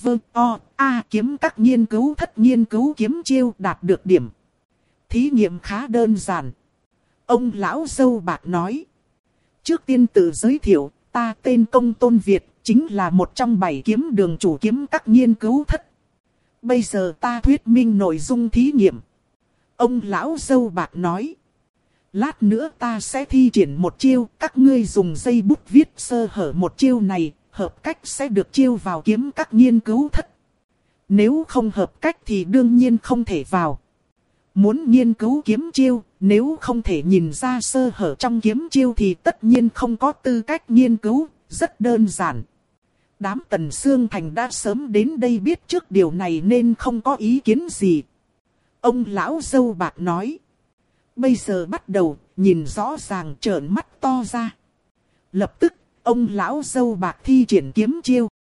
kiếm các nghiên cứu thất nghiên cứu kiếm chiêu đạt được điểm. Thí nghiệm khá đơn giản. Ông lão râu bạc nói. Trước tiên tự giới thiệu, ta tên Công Tôn Việt, chính là một trong 7 kiếm đường chủ kiếm các nghiên cứu thất. Bây giờ ta thuyết minh nội dung thí nghiệm. Ông lão râu bạc nói. Lát nữa ta sẽ thi triển một chiêu, các ngươi dùng dây bút viết sơ hở một chiêu này, hợp cách sẽ được chiêu vào kiếm các nghiên cứu thất. Nếu không hợp cách thì đương nhiên không thể vào. Muốn nghiên cứu kiếm chiêu, nếu không thể nhìn ra sơ hở trong kiếm chiêu thì tất nhiên không có tư cách nghiên cứu, rất đơn giản. Đám Tần Xương Thành đã sớm đến đây biết trước điều này nên không có ý kiến gì. Ông lão râu bạc nói. Bây giờ bắt đầu, nhìn rõ ràng trợn mắt to ra. Lập tức, ông lão râu bạc thi triển kiếm chiêu.